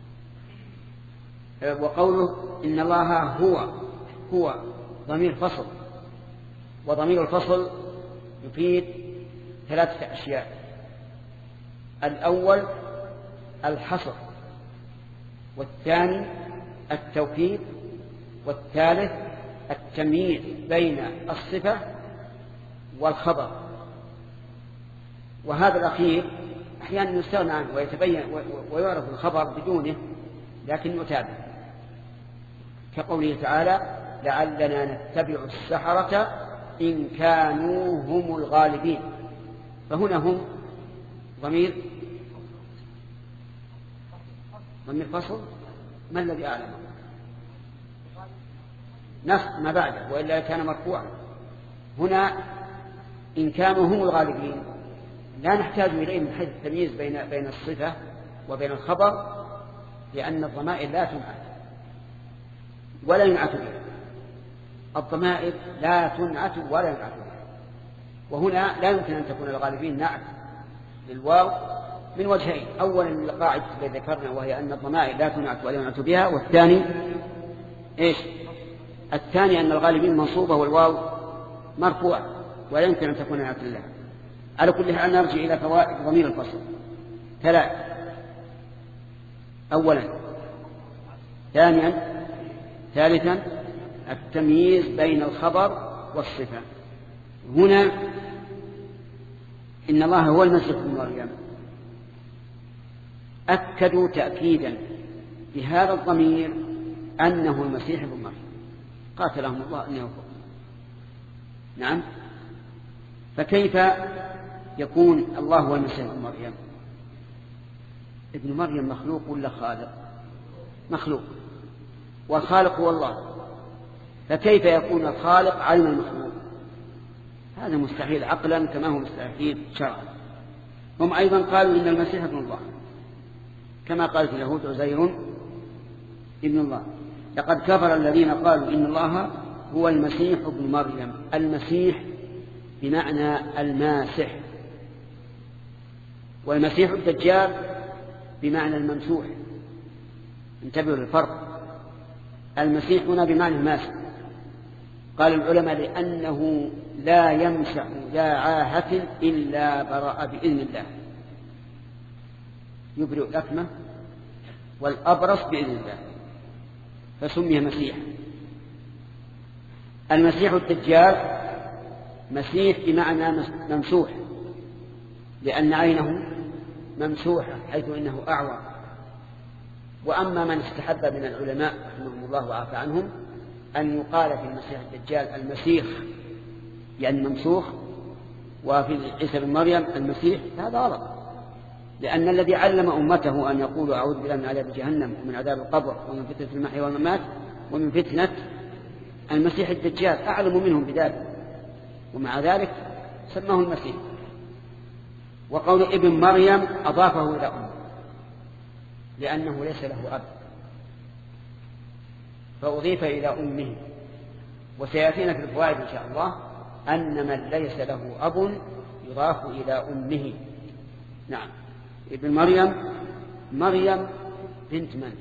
A: وقوله إن الله هو هو ضمير فصل، وضمير الفصل يفيد ثلاثة أشياء: الأول الحصر، والثاني التوكيد، والثالث التمييز بين الصفة والخبر. وهذا الأخير أحيانا يستغنى عنه ويتبين ويعرف الخبر بدونه، لكن يتابع، كقوله تعالى لعلنا نتبع السحرة إن كانوا هم الغالبين. فهنا هم ضمير ضمير فصل، ما الذي أعلم؟ نص ما بعده، وإلا كان مرفوعا. هنا إن كانوا هم الغالبين لا نحتاج إليه من حيث التمييز بين بين الصفة وبين الخبر، لأن الضمائر لا تنعت ولا ينعت بها. الضمائر لا تنعت ولا ينعت بها. وهنا لا يمكن أن تكون الغالبين نعت للواو من وجهين: أولا القاعدة التي ذكرنا وهي أن الضمائر لا تنعت ولا ينعت بها، والثاني إيش؟ الثاني أن الغالبين منصوبة والواو مرفوع ولا يمكن أن تكون نعت لها. على كل حال نرجع إلى فوائد ضمير الفصل ثلاث: أولا، ثانيا، ثالثا التمييز بين الخبر والصفة. هنا إن الله هو المسيح ابن مريم أكدوا تأكيدا بهذا الضمير أنه المسيح ابن مريم، قاتلهم الله أن يوفقوا. نعم، فكيف يكون الله هو المسيح ابن مريم؟ ابن مريم مخلوق ولا خالق؟ مخلوق، والخالق هو الله، فكيف يكون الخالق عين المخلوق؟ هذا مستحيل عقلا كما هو مستحيل شرعا. هم أيضا قالوا إن المسيح ابن الله، كما قالت اليهود عزير ابن الله. لقد كفر الذين قالوا إن الله هو المسيح ابن مريم. المسيح بمعنى الماسح، والمسيح الدجال بمعنى الممسوح. انتبهوا للفرق، المسيح هنا بمعنى الماسح. قال العلماء لأنه لا يمسح ذا عاهة إلا برأ بإذن الله، يبرئ الأكمة والأبرص بإذن الله، فسمي مسيح. المسيح الدجال مسيح بمعنى ممسوح، لأن عينه ممسوحة حيث إنه أعور. وأما من استحب من العلماء رحمهم الله وعافى عنهم أن يقال في المسيح الدجال المسيح يعني ممسوح، وفي عيسى بن مريم المسيح، هذا غلط، لأن الذي علم أمته أن يقولوا أعوذ بالله من عذاب جهنم ومن عذاب القبر ومن فتنة المحيا والممات ومن فتنة المسيح الدجال أعلم منهم بذلك، ومع ذلك سماه المسيح. وقول ابن مريم أضافه إلى أمه لأنه ليس له أب، فأضيف إلى أمه. وسيأتينا في الفوائد إن شاء الله أن من ليس له أب يضاف إلى أمه. نعم، ابن مريم، مريم بنت من؟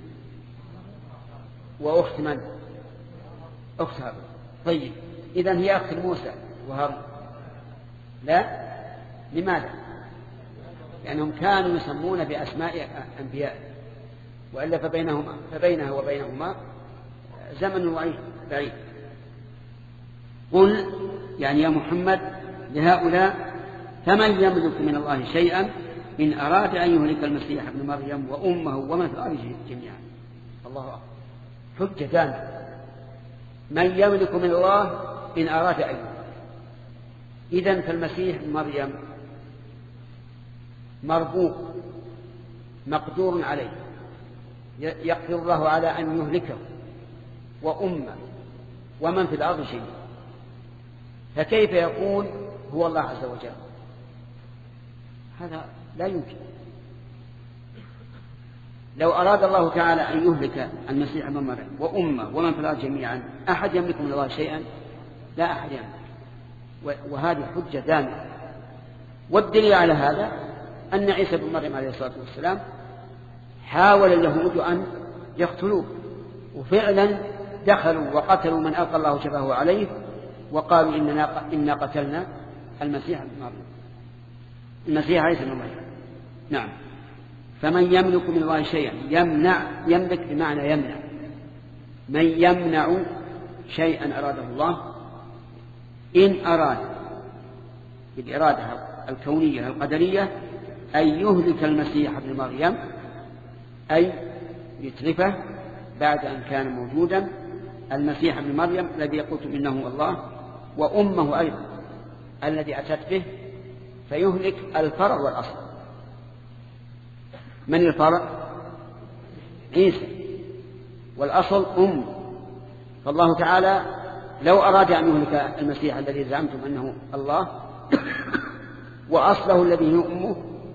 A: وأخت من؟ أخت هارون. طيب، إذن هي أخت موسى وهارون؟ لا، لماذا؟ لأنهم كانوا يسمون بأسماء أنبياء، وإلا فبينهما فبينها وبينهما زمن بعيد. قل يعني يا محمد لهؤلاء فمن يملك من الله شيئا إن أراد أن يهلك المسيح ابن مريم وأمه ومن في الأرض جميعا. الله أكبر، حجة دامة. من يملك من الله إن أراد أن يهلك. إذن فالمسيح ابن مريم مربوط مقدور عليه، يقدر الله على أن يهلكه وأمه ومن في الأرض شيء، فكيف يكون هو الله عز وجل؟ هذا لا يمكن. لو أراد الله تعالى أن يهلك المسيح ابن مريم وأمه ومن في الأرض جميعا، أحد يملك من الله شيئا؟ لا أحد يملك. وهذه حجة دامة. والدليل على هذا أن عيسى بن مريم عليه الصلاة والسلام حاول اليهود أن يقتلوه، وفعلا دخلوا وقتلوا من ألقى الله شبهه عليه، وقالوا إننا, إننا قتلنا المسيح ابن مريم، المسيح عيسى بن مريم. نعم، فمن يملك من الله شيئا، يمنع، يملك بمعنى يمنع. من يمنع شيئا أراده الله إن أراد بالإرادة الكونية القدرية أن يهلك المسيح ابن مريم، أي يتلفه بعد أن كان موجودا المسيح ابن مريم الذي قلتم إنه الله، وأمه أيضا الذي أتت به، فيهلك الفرع والأصل. من الفرع؟ عيسى، والأصل أم. فالله تعالى لو أراد أن يهلك المسيح الذي زعمتم أنه الله وأصله الذي هو أمه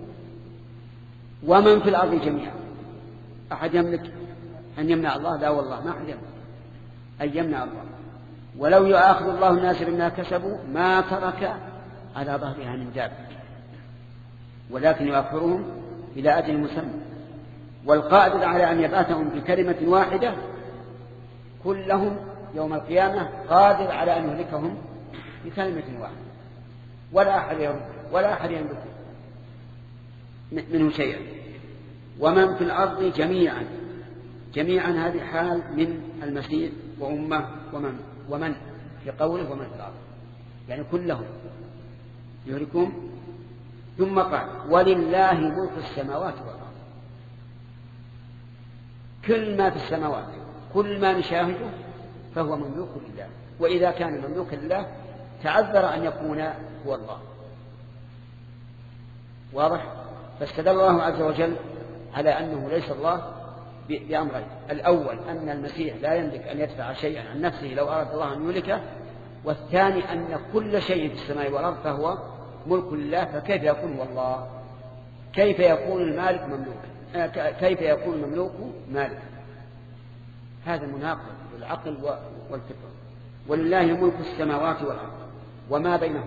A: ومن في الأرض جميعا، أحد يملك أن يمنع الله؟ لا والله، ما أحد يملك أن يمنع الله. ولو يؤاخذ الله الناس بما كسبوا ما ترك على ظهرها من دابة، ولكن يؤخرهم إلى أجل مسمى. والقادر على أن يبعثهم بكلمة واحدة كلهم يوم القيامة قادر على أن يهلكهم بكلمة واحدة، ولا أحد يرد ولا أحد يملك منه شيئا. ومن في الأرض جميعا، جميعا هذه حال من المسيح وأمه ومن, ومن في قوله ومن في الأرض. يعني كلهم يهلكهم. ثم قال ولله ملك السماوات والأرض. كل ما في السماوات كل ما نشاهده فهو مملوك لله، وإذا كان مملوكا لله تعذر أن يكون هو الله. واضح؟ فاستدل الله عز وجل على أنه ليس الله بأمرين: الأول أن المسيح لا يملك أن يدفع شيئا عن نفسه لو أراد الله أن يملكه، والثاني أن كل شيء في السماء والأرض فهو ملك لله، فكيف يكون هو الله؟ كيف يكون المالك مملوكا؟ كيف يكون المملوك مالكا؟ هذا مناقض للعقل والفطرة. ولله ملك السماوات والأرض وما بينهما.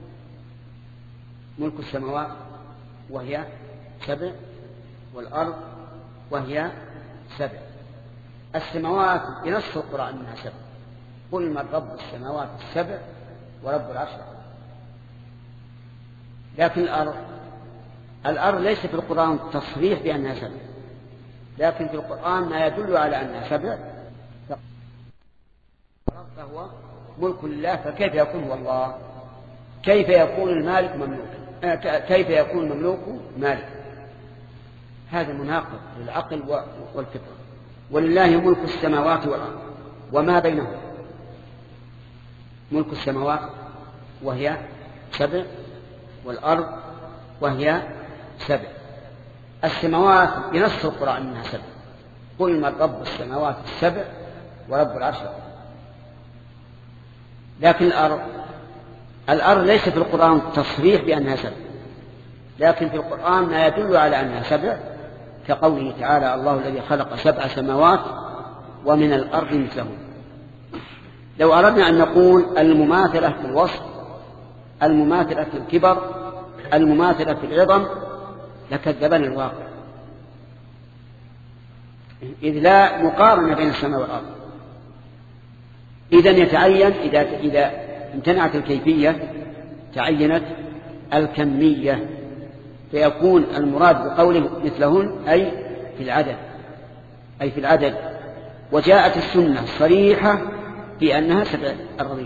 A: ملك السماوات وهي سبع، والأرض وهي سبع. السماوات بنص القرآن أنها سبع: قل من رب السماوات السبع ورب العرش العظيم. لكن الأرض الأرض ليس في القرآن تصريح بأنها سبع، لكن في القرآن ما يدل على أنها سبع، فهو ملك لله، فكيف يكون هو الله؟ كيف يكون المالك مملوكا؟ كيف يكون المملوك مالكا؟ هذا مناقض للعقل والفطرة. ولله ملك السماوات والأرض وما بينهما. ملك السماوات وهي سبع، والأرض وهي سبع. السماوات بنص القرآن منها سبع: قل من رب السماوات السبع ورب العرش العظيم. لكن الأرض الأرض ليس في القرآن تصريح بأنها سبع، لكن في القرآن ما يدل على أنها سبع، كقوله تعالى: الله الذي خلق سبع سماوات ومن الأرض مثلهن. لو أردنا أن نقول المماثلة في الوصف، المماثلة في الكبر، المماثلة في العظم، لكذبنا الواقع، إذ لا مقارنة بين السماء والأرض. إذن يتعين إذا إذا امتنعت الكيفية تعينت الكمية، فيكون المراد بقوله مثلهن أي في العدد، أي في العدد. وجاءت السنة صريحة في أنها سبع أراضين،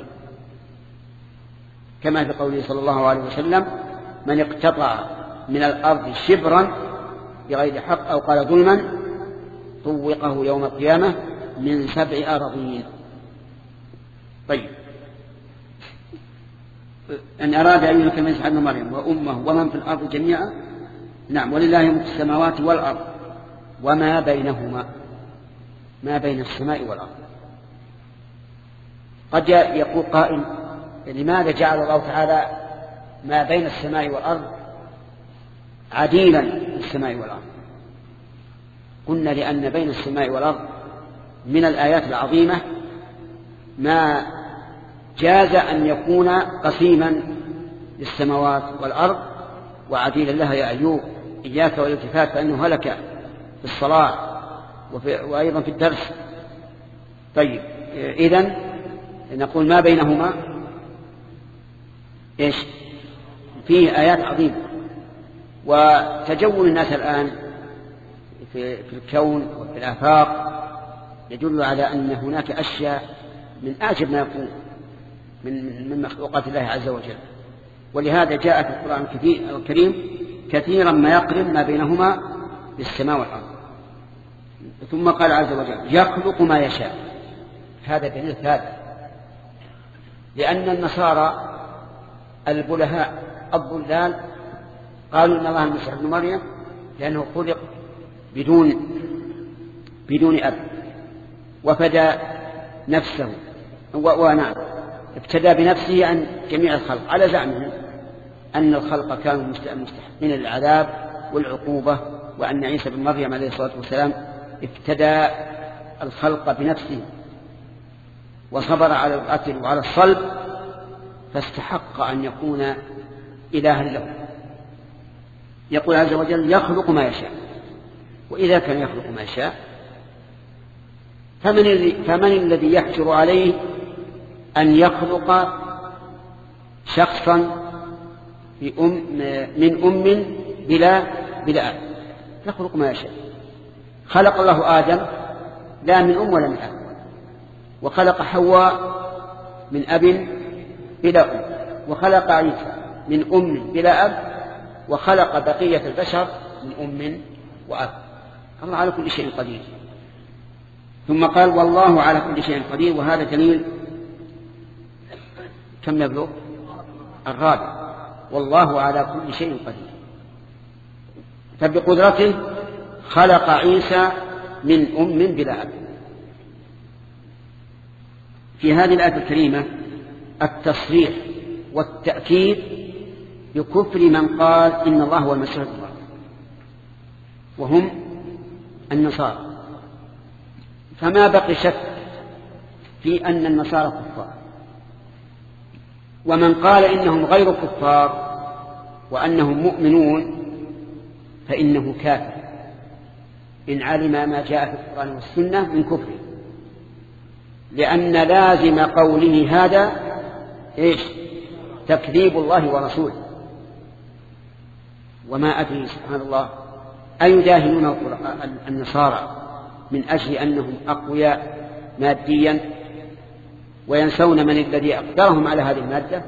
A: كما في قوله صلى الله عليه وسلم: من اقتطع من الأرض شبرا بغير حق أو قال ظلما طوقه يوم القيامة من سبع أراضين. طيب، أن أراد أن يملك المسيح ابن مريم وأمه ومن في الأرض جميعا. نعم، ولله ملك السماوات والأرض وما بينهما، ما بين السماء والأرض. قد يقول قائل: لماذا جعل الله تعالى ما بين السماء والأرض عديلا للسماء والأرض؟ قلنا لأن بين السماء والأرض من الآيات العظيمة ما جاز أن يكون قسيما للسماوات والأرض وعديلا لها. يا أيوب إياك والالتفات فإنه هلك في الصلاة وأيضا في الدرس. طيب، إذن نقول ما بينهما إيش؟ فيه آيات عظيمة. وتجول الناس الآن في الكون وفي الآفاق يدل على أن هناك أشياء من أعجب ما يكون من من مخلوقات الله عز وجل. ولهذا جاء في القرآن الكريم كثيرا ما يقرن ما بينهما بالسماء والأرض. ثم قال عز وجل: يخلق ما يشاء. هذا دليل ثابت، لأن النصارى البلهاء الضلال قالوا إن الله المسيح ابن مريم لأنه خلق بدون بدون أب وفدى نفسه ونعم ابتدى بنفسه عن جميع الخلق، على زعمهم أن الخلق كانوا مستحقين للعذاب والعقوبة، وأن عيسى بن مريم عليه الصلاة والسلام ابتدى الخلق بنفسه وصبر على القتل وعلى الصلب فاستحق أن يكون إلها له. يقول عز وجل: يخلق ما يشاء. وإذا كان يخلق ما يشاء فمن الذي, فمن الذي يحجر عليه أن يخلق شخصا بأم من أم بلا بلا أب؟ يخلق ما يشاء. خلق الله آدم لا من أم ولا من أب، وخلق حواء من أب بلا أم. وخلق عيسى من أم بلا أب وخلق بقية البشر من أم وأب. الله على كل شيء قدير. ثم قال والله على كل شيء قدير، وهذا دليل كم يبلغ؟ الرابع، والله على كل شيء قدير. فبقدرته خلق عيسى من أم بلا أب. في هذه الآية الكريمة التصريح والتأكيد بكفر من قال إن الله هو المسيح ابن الله، وهم النصارى. فما بقي شك في أن النصارى كفار، ومن قال إنهم غير كفار وأنهم مؤمنون فإنه كافر إن علم ما جاء في القرآن والسنة من كفره، لأن لازم قوله هذا إيش؟ تكذيب الله ورسوله. وما أدري سبحان الله أيداهنون النصارى من أجل أنهم أقوياء ماديا وينسون من الذي أقدرهم على هذه المادة؟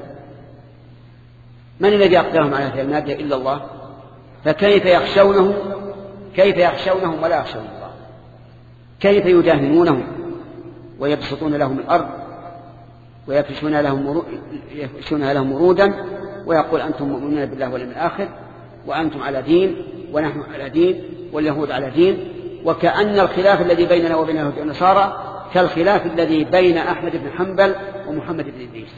A: من الذي أقدرهم على هذه المادة إلا الله؟ فكيف يخشونه كيف يخشونهم ولا يخشون الله؟ كيف يداهنونهم ويبسطون لهم الأرض ويفشون لهم يفشونها لهم ورودا ويقول أنتم مؤمنون بالله واليوم الآخر وأنتم على دين ونحن على دين واليهود على دين، وكأن الخلاف الذي بيننا وبين اليهود والنصارى كالخلاف الذي بين أحمد بن حنبل ومحمد بن إدريس.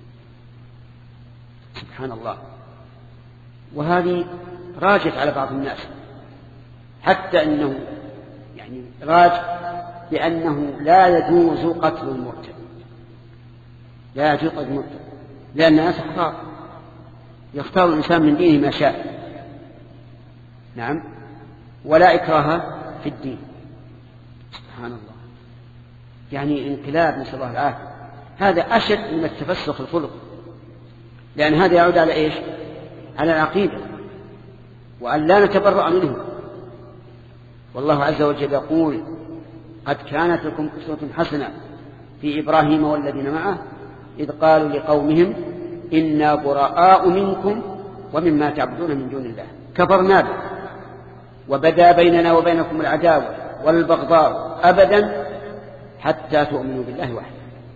A: سبحان الله. وهذه راجت على بعض الناس، حتى أنه يعني راج بأنه لا يجوز قتل المرتد، لا يجوز قتل المرتد، لأن الناس اختار يختار الإنسان من دينه ما شاء. نعم، ولا إكراه في الدين. سبحان الله. يعني انقلاب نسأل الله العافية. هذا أشد من التفسخ الخلق، لأن هذا يعود على إيش؟ على العقيدة، وأن لا نتبرأ منه. والله عز وجل يقول قد كانت لكم أسوة حسنة في إبراهيم والذين معه إذ قالوا لقومهم إنا براء منكم ومما تعبدون من دون الله كفرنا به وبدا بيننا وبينكم العداوة والبغضاء أبدا حتى تؤمنوا بالله وحده.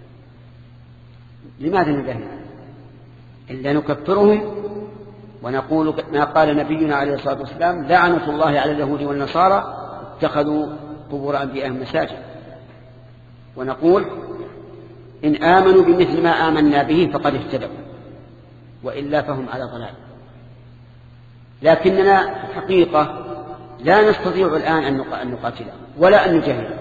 A: لماذا ندهن إلا نكفرهم ونقول ما قال نبينا عليه الصلاة والسلام لعنة الله على اليهود والنصارى اتخذوا قبور أنبيائهم مساجد، ونقول إن آمنوا بمثل ما آمنا به فقد اهتدوا وإلا فهم على ضلال. لكننا في الحقيقة لا نستطيع الآن أن نقاتلهم ولا أن نجاهدهم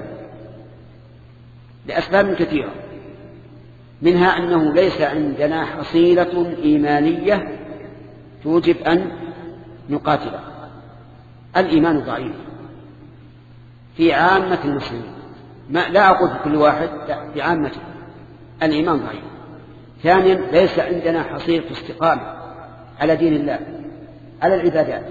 A: لأسباب كثيرة، منها أنه ليس عندنا حصيلة إيمانية توجب أن نقاتله. الإيمان ضعيف في عامة المسلمين، ما لا أقول في كل واحد، لا في عامته الإيمان ضعيف. ثانيا ليس عندنا حصيلة استقامة على دين الله على العبادات.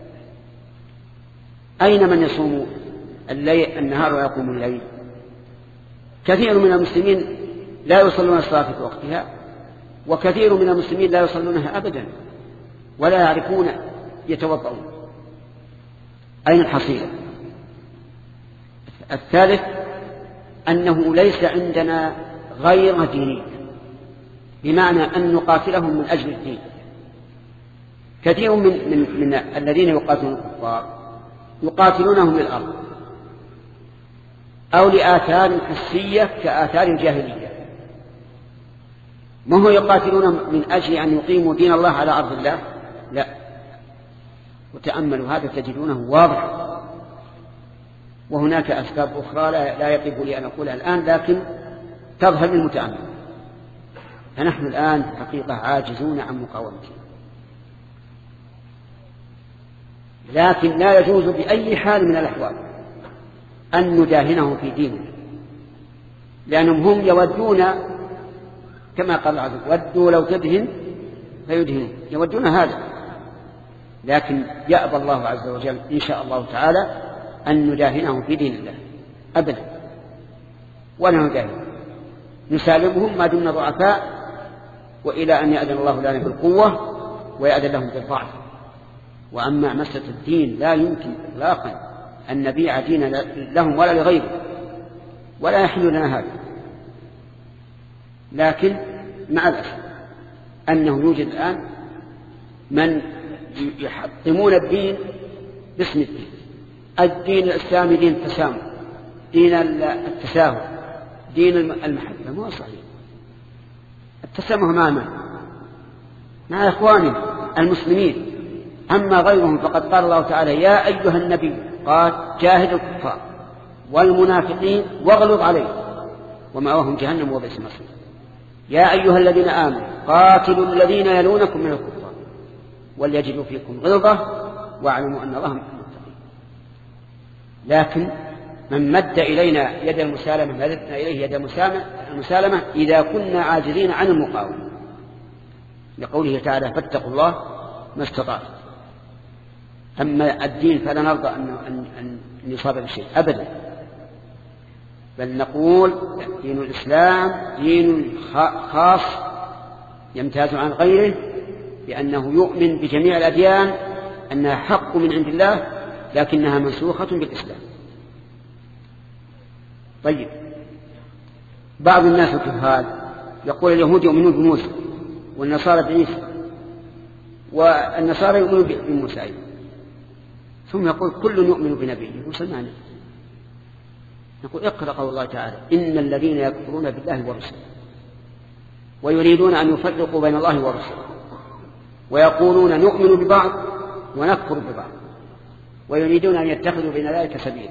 A: أين من يصوم الليل النهار ويقوم الليل؟ كثير من المسلمين لا يصلون الصلاة في وقتها، وكثير من المسلمين لا يصلونها أبدا ولا يعرفون يتوضؤون. أين الحصيلة؟ الثالث أنه ليس عندنا غير ديني، بمعنى أن نقاتلهم من أجل الدين. كثير من, من, من الذين يقاتلون الكفار يقاتلونهم للأرض أو لآثار حسية كآثار الجاهلية، ما هو يقاتلون من أجل أن يقيموا دين الله على أرض الله، لا. وتأملوا هذا تجدونه واضح. وهناك أسباب أخرى لا يطيب لي أن أقولها الآن لكن تظهر للمتأمل. فنحن الآن حقيقة عاجزون عن مقاومته، لكن لا يجوز بأي حال من الأحوال أن نداهنه في دينه، لأنهم هم يودون كما قال العظيم ودوا لو تدهن فيدهن، يودون هذا. لكن يأبى الله عز وجل إن شاء الله تعالى أن نداهنه في دين الله أبدا، ولا نداهن، نسالمهم ما دمنا ضعفاء وإلى أن يأذن الله لنا بالقوة ويأذن لهم بالضعف. وأما مسألة الدين لا يمكن إطلاقا أن نبيع ديننا لهم ولا لغيره، ولا يحل لنا هذا. لكن مع الأسف أنه يوجد الآن من يحطمون الدين باسم الدين. الدين الإسلامي دين التسامح، دين التساهل، دين المحبة. ما هو صحيح. التسامح مع من؟ مع إخواننا المسلمين. أما غيرهم فقد قال الله تعالى: يا أيها النبي قال جاهد الكفار والمنافقين واغلظ عليهم ومأواهم جهنم وبئس المصير. يا أيها الذين آمنوا قاتلوا الذين يلونكم من الكفار وليجدوا فيكم غلظة واعلموا أن الله مع المتقين. لكن من مد إلينا يد المسالمة مددنا إليه يد المسالمة إذا كنا عاجزين عن المقاومة، لقوله تعالى: فاتقوا الله ما استطعتم. أما الدين فلا نرضى أن, أن, أن يصاب بشيء أبدا، بل نقول دين الإسلام دين خاص يمتاز عن غيره بأنه يؤمن بجميع الأديان أنها حق من عند الله لكنها منسوخة بالإسلام. طيب، بعض الناس الجهال يقول اليهود يؤمنون بموسى والنصارى بعيسى والنصارى يؤمنون بموسى أيضا، ثم يقول كل يؤمن بنبيه مسلمان. نقول اقرأ قول الله تعالى: إن الذين يكفرون بالله ورسله ويريدون أن يفرقوا بين الله ورسله ويقولون نؤمن ببعض ونكفر ببعض ويريدون أن يتخذوا بين ذلك سبيلا.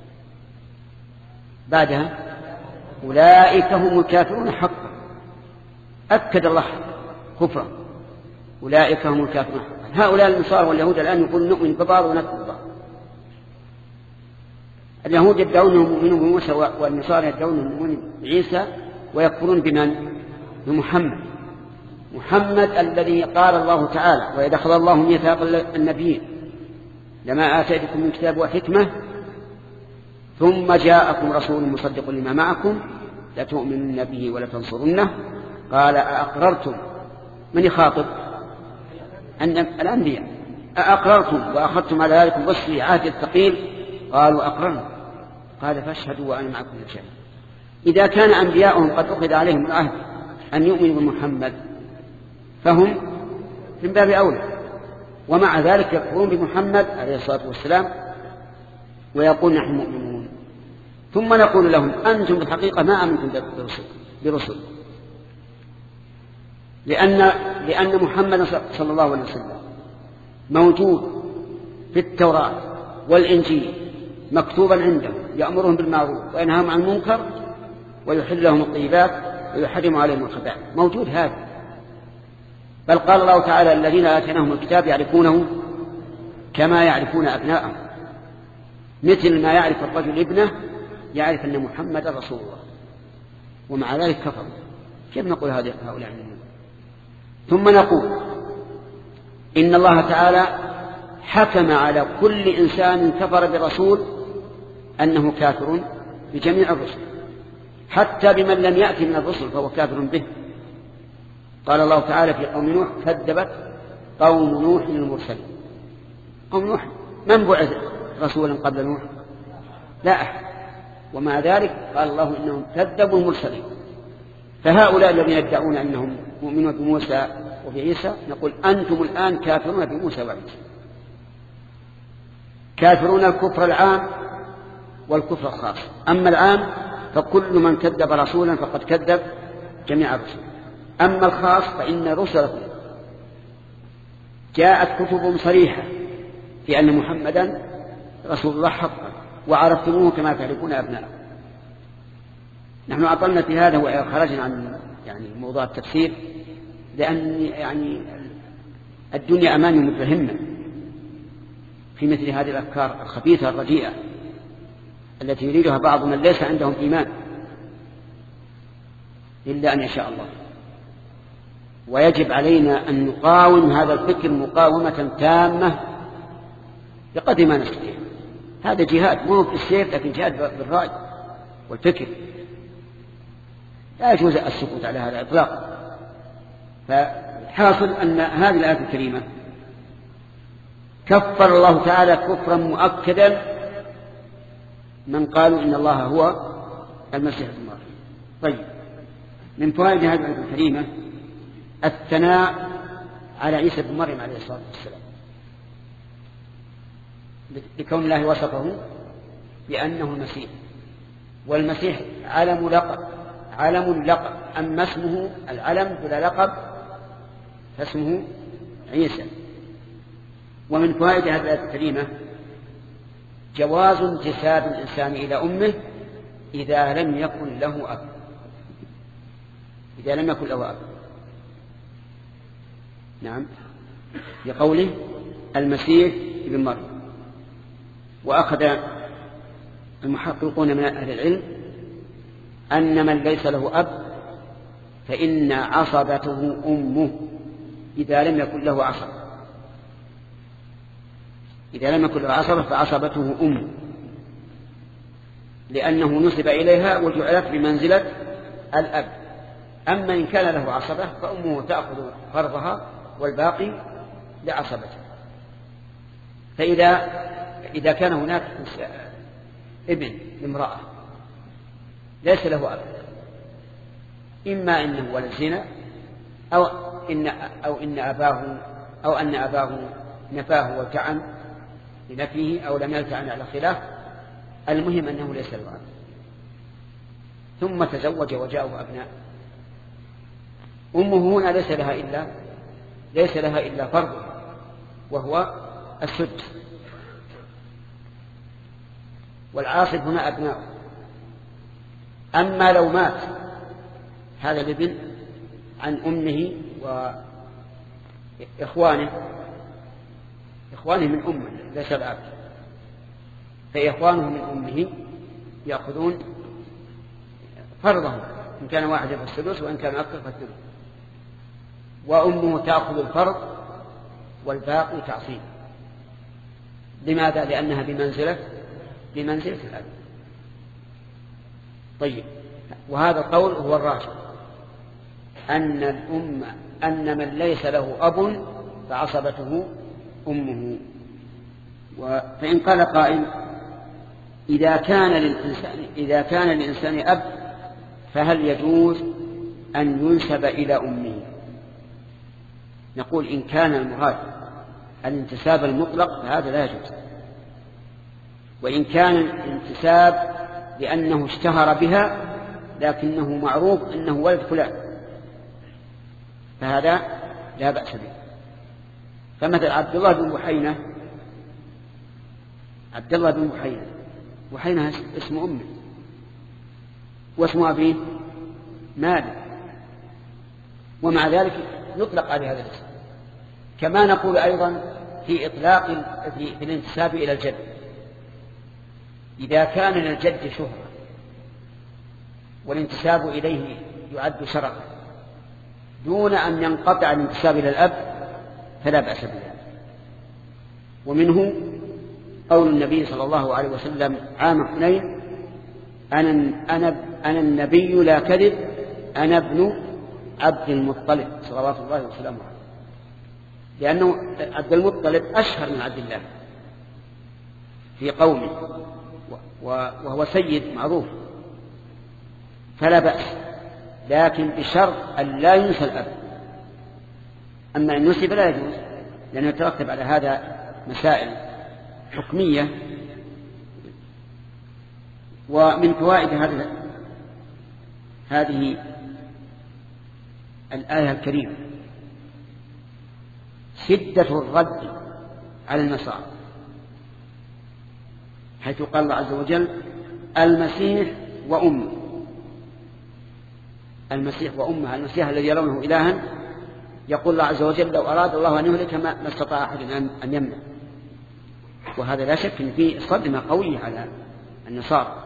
A: بعدها: أولئك هم الكافرون حقا. أكد الله كفرا، أولئك هم الكافرون حقا. هؤلاء النصارى واليهود الآن يقولون نؤمن ببعض ونكفر ببعض. اليهود يدعون أنهم يؤمنون بموسى والنصارى يدعون أنهم يؤمنون بعيسى ويكفرون بمن؟ بمحمد. محمد الذي قال الله تعالى: وإذا أخذ الله ميثاق النبيين لما آتيتكم من كتاب وحكمة ثم جاءكم رسول مصدق لما معكم لتؤمنن به ولتنصرنه قال: أأقررتم؟ من يخاطب؟ أن الأنبياء. أأقررتم وأخذتم على ذلك الرسل عهد الثقيل؟ قالوا أقررنا. قال: فاشهدوا وأنا معكم من الشهيد. إذا كان أنبياؤهم قد أخذ عليهم العهد أن يؤمنوا بمحمد فهم من باب أولى، ومع ذلك يكفرون بمحمد عليه الصلاة والسلام ويقول نحن مؤمنون. ثم نقول لهم: أنتم بالحقيقة ما أمنتم برسل، لأن, لأن محمد صلى الله عليه وسلم موجود في التوراة والإنجيل مكتوبا عندهم يأمرهم بالمعروف وينهاهم عن المنكر ويحل لهم الطيبات ويحرم عليهم الخبائث، موجود هذا. بل قال الله تعالى: الذين آتيناهم الكتاب يعرفونه كما يعرفون أبناءهم، مثل ما يعرف الرجل ابنه يعرف أن محمد رسول الله، ومع ذلك كفروا. كيف نقول هؤلاء المؤمنين؟ ثم نقول إن الله تعالى حكم على كل إنسان كفر برسول أنه كافر بجميع الرسل، حتى بمن لم يأتي من الرسل فهو كافر به. قال الله تعالى في قوم نوح: كذبت قوم نوح المرسلين. قوم نوح من بعث رسولا قبل نوح؟ لا أحد، ومع ذلك قال الله إنهم كذبوا المرسلين. فهؤلاء الذين يدعون أنهم مؤمنون بموسى وبعيسى نقول: أنتم الآن كافرون بموسى وعيسى، كافرون الكفر العام والكفر الخاص. أما العام فكل من كذب رسولا فقد كذب جميع الرسل. أما الخاص فإن رسل جاءت كتب صريحة في أن محمدا رسول الله حقا وعرفتموه كما تعرفون أبناءه. نحن أطلنا في هذا وخرجنا عن يعني موضوع التفسير، لأن يعني الدنيا أمامي متهمة في مثل هذه الأفكار الخبيثة الرديئة التي يريدها بعض من ليس عندهم إيمان إلا أن يشاء الله. ويجب علينا أن نقاوم هذا الفكر مقاومة تامة بقدر ما نستطيع. هذا جهاد مو بالسيف لكن جهاد بالرأي والفكر. لا يجوز السكوت على هذا إطلاقا. فالحاصل أن هذه الآية الكريمة كفر الله تعالى كفرا مؤكدا من قالوا إن الله هو المسيح ابن مريم. طيب، من فوائد هذه الآية الكريمة الثناء على عيسى بن مريم عليه الصلاة والسلام، لكون الله وصفه بأنه المسيح، والمسيح علم لقب، علم لقب، أما اسمه العلم بلا لقب فاسمه عيسى. ومن فوائد هذه الآية الكريمة جواز انتساب الإنسان إلى أمه إذا لم يكن له أب، إذا لم يكن له أب. نعم، لقوله المسيح ابن مريم. وأخذ المحققون من أهل العلم أن من ليس له أب فإن عصبته أمه إذا لم يكن له عصب، إذا لم يكن له عصبة فعصبته أمه، لأنه نسب إليها وجعلت بمنزلة الأب. أما إن كان له عصبة فأمه تأخذ فرضها والباقي لعصبته. فإذا إذا كان هناك ابن لامرأة ليس له أب، إما إنه ولد زنا أو إن أو إن أباه أو أن أباه نفاه وتعن لنفيه أو لم يلتعن على خلاف، المهم أنه ليس له أب، ثم تزوج وجاءه أبناء. أمه هنا ليس لها إلا ليس لها إلا فرض وهو السدس، والعاصب هنا أبناء. أما لو مات هذا الابن عن أمه وإخوانه، إخوانه من أمه ليس الأب، فإخوانه من أمه يأخذون فرضهم إن كان واحدا فالسدس وإن كان أكثر فالثلث، وأمه تأخذ الفرض والباقي تعصيب. لماذا؟ لأنها بمنزلة بمنزلة الأب. طيب، وهذا القول هو الراجح، أن الأم أن من ليس له أب فعصبته أمه. فإن قال قائل إذا كان للإنسان إذا كان للإنسان أب فهل يجوز أن ينسب إلى أمه؟ نقول إن كان المراد الانتساب المطلق فهذا لا يجوز، وإن كان الانتساب لأنه اشتهر بها لكنه معروف أنه ولد فلان فهذا لا بأس به. فمثل عبد الله بن بحينة، عبد الله بن بحينة بحينة اسم أمه واسم أبيه مالك، ومع ذلك يطلق عليه هذا الاسم. كما نقول أيضا في إطلاق في الانتساب إلى الجد، إذا كان للجد شهرة والانتساب إليه يعد شرفا دون أن ينقطع الانتساب إلى الأب فلا بأس بذلك. ومنه قول النبي صلى الله عليه وسلم عام حنين أنا, أنا, أنا النبي لا كذب أنا ابن عبد المطلب صلوات الله وسلامه عليه، لأنه عبد المطلب أشهر من عبد الله في قومه وهو سيد معروف، فلا بأس، لكن بشرط أن لا ينسى الأب. أما أن نسب لا يجوز، لأنه يترتب على هذا مسائل حكمية. ومن فوائد هذه هذه الآية الكريمة شدة الرد على النصارى، حيث قال الله عز وجل المسيح وأمه، المسيح وأمه، المسيح الذي يرونه إلها، يقول الله عز وجل لو أراد الله أن يهلك ما استطاع أحد أن يمنع. وهذا لا شك فيه صدمة قوية على النصارى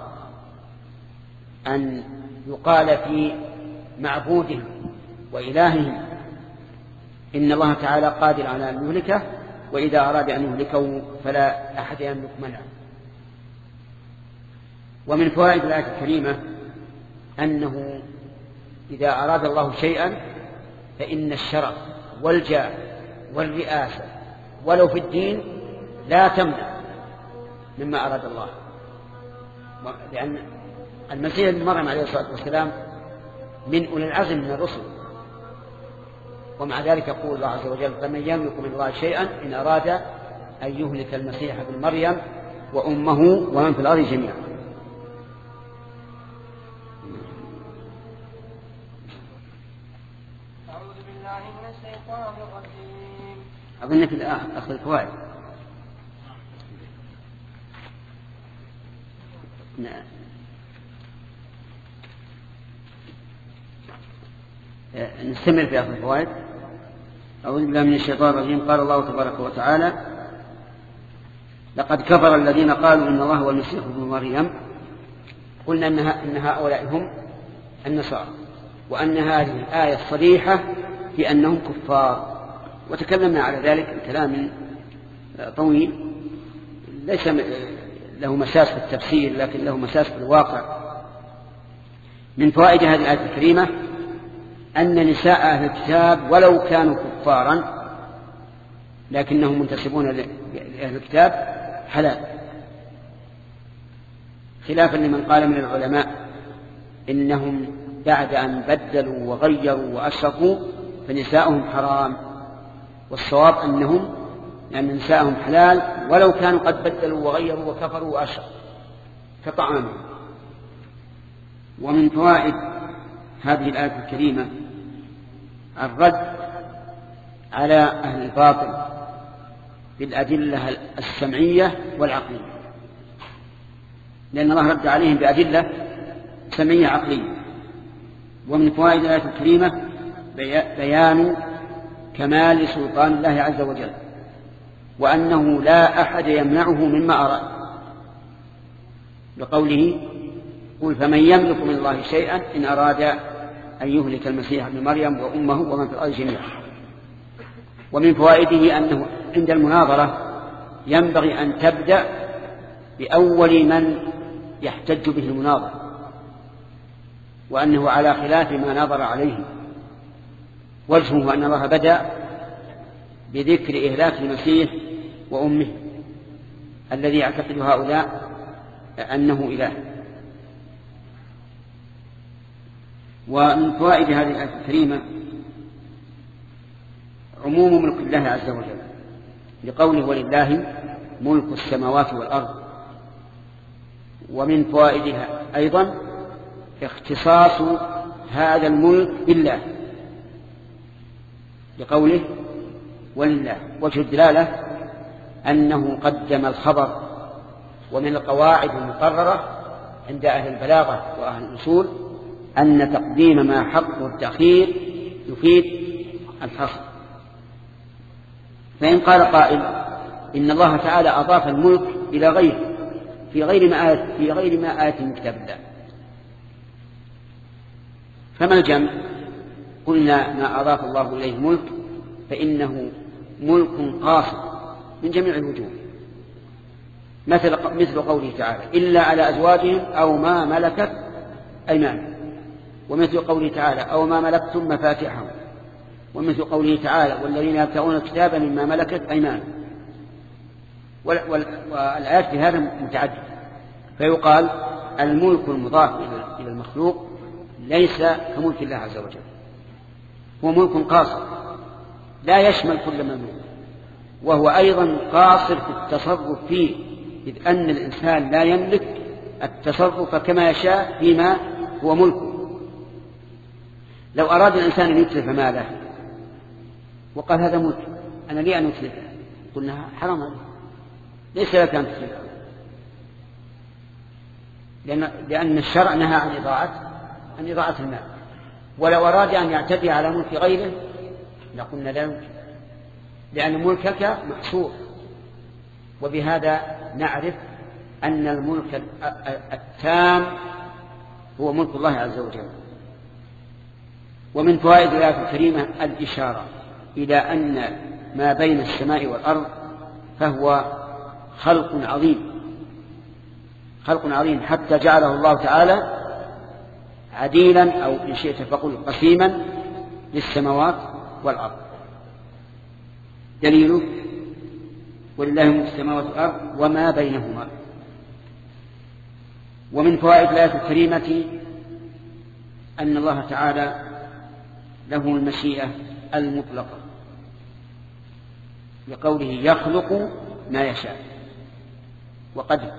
A: أن يقال في معبودهم وإلههم إن الله تعالى قادر على أن يهلكه، وإذا أراد أن يهلكه فلا أحد يملك منعه. ومن فوائد الآية الكريمة أنه إذا أراد الله شيئا فإن الشرف والجاه والرئاسة ولو في الدين لا تمنع مما أراد الله، لأن المسيح ابن مريم عليه الصلاة والسلام من أولي العزم من الرسل، ومع ذلك يقول الله عز وجل فمن يملك من الله شيئا إن أراد أن يهلك المسيح ابن مريم وأمه ومن في الأرض جميعا.
B: أعوذ بالله من الشيطان الرجيم.
A: أظن في أخذ الفوائد. نعم. نستمر في أخذ الفوائد. أعوذ بالله من الشيطان الرجيم. قال الله تبارك وتعالى لقد كفر الذين قالوا إن الله هو المسيح ابن مريم. قلنا إن هؤلاء هم النصارى، وأن هذه الآية الصريحة في أنهم كفار، وتكلمنا على ذلك بكلام طويل ليس له مساس في التفسير لكن له مساس في الواقع. من فوائد هذه الآية الكريمة أن نساء أهل الكتاب ولو كانوا كفارا لكنهم منتسبون لأهل الكتاب حلال، خلافا لمن قال من العلماء إنهم بعد أن بدلوا وغيروا وأشركوا فنساءهم حرام، والصواب أنهم لأن نساءهم حلال ولو كانوا قد بدلوا وغيروا وكفروا وأشركوا كطعامهم. ومن فوائد هذه الآية الكريمة الرد على أهل الباطل بالأدلة السمعية والعقلية، لأن الله رد عليهم بأدلة سمعية عقلية. ومن فوائد الآية الكريمة بيان كمال سلطان الله عز وجل، وأنه لا أحد يمنعه مما أراد، بقوله قل فمن يملك من الله شيئا إن أراد أن يهلك المسيح ابن مريم وأمه ومن في الأرض جميعا. ومن فوائده أنه عند المناظرة ينبغي أن تبدأ بأول من يحتج به المناظر، وأنه على خلاف ما نظر عليه. وجهه أن الله بدأ بذكر إهلاك المسيح وأمه الذي يعتقد هؤلاء أنه إله. ومن فوائد هذه الآية الكريمة عموم ملك الله عز وجل، لقوله ولله ملك السماوات والأرض. ومن فوائدها أيضا اختصاص هذا الملك بالله، لقوله ولله. وجه الدلالة أنه قدم الخبر. ومن القواعد المقررة عند أهل البلاغة وأهل الأصول أن تقديم ما حق التأخير يفيد الحصر. فإن قال قائل إن الله تعالى أضاف الملك إلى غيره في غير ما آية في غير ما آية من كتاب الله، فما الجمع؟ قلنا ما أضاف الله إليه الملك فإنه ملك قاصر من جميع الوجوه، مثل مثل قوله تعالى إلا على أزواجهم أو ما ملكت أيمانهم، ومثل قوله تعالى أو ما ملكتم مفاتحهم، ومثل قوله تعالى والذين يبتغون الكتاب مما ملكت أيمانهم. والآيات في هذا متعددة، فيقال الملك المضاف إلى المخلوق ليس كملك الله عز وجل، هو ملك قاصر لا يشمل كل مملوك، وهو أيضا قاصر في التصرف فيه، إذ أن الإنسان لا يملك التصرف كما يشاء فيما هو ملكه. لو أراد الإنسان أن يتلف ماله وقال هذا ملك أنا لي أن أتلفه، قلنا حرام عليه، ليس لك أن تتلفه، لأن, لأن الشرع نهى عن إضاعة عن إضاعة المال. ولو أراد أن يعتدي على ملك غيره لقلنا لا يمكن، لأن ملكك محصور. وبهذا نعرف أن الملك التام هو ملك الله عز وجل. ومن فوائد الآية الكريمة الإشارة إلى أن ما بين السماء والأرض فهو خلق عظيم، خلق عظيم حتى جعله الله تعالى عديلا أو إن شئت فقل قسيما للسماوات والأرض. دليله ولله ملك السماوات والأرض وما بينهما. ومن فوائد الآية الكريمة أن الله تعالى له المشيئة المطلقة لقوله يخلق ما يشاء. وقد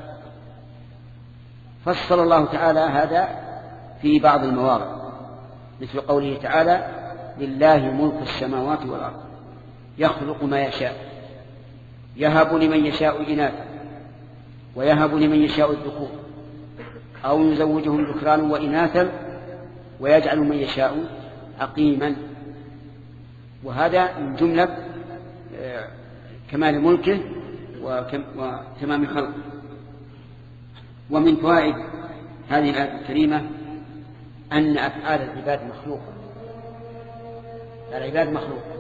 A: فصل الله تعالى هذا في بعض المواضع مثل قوله تعالى لله ملك السماوات والأرض يخلق ما يشاء يهب لمن يشاء إناثا ويهب لمن يشاء الذكور أو يزوجهم ذكرانا وإناثا ويجعل من يشاء عقيما. وهذا من جملة كمال ملكه وتمام خلقه. ومن فوائد هذه الآية الكريمة أن أفعال العباد مخلوقة. العباد مخلوقة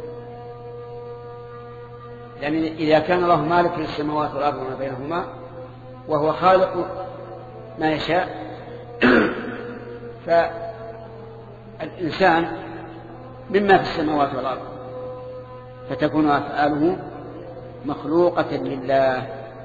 A: لأن يعني إذا كان الله مالك للسماوات والأرض وما بينهما وهو خالق ما يشاء فالإنسان مما في السماوات والأرض فتكون أفعاله مخلوقة لله.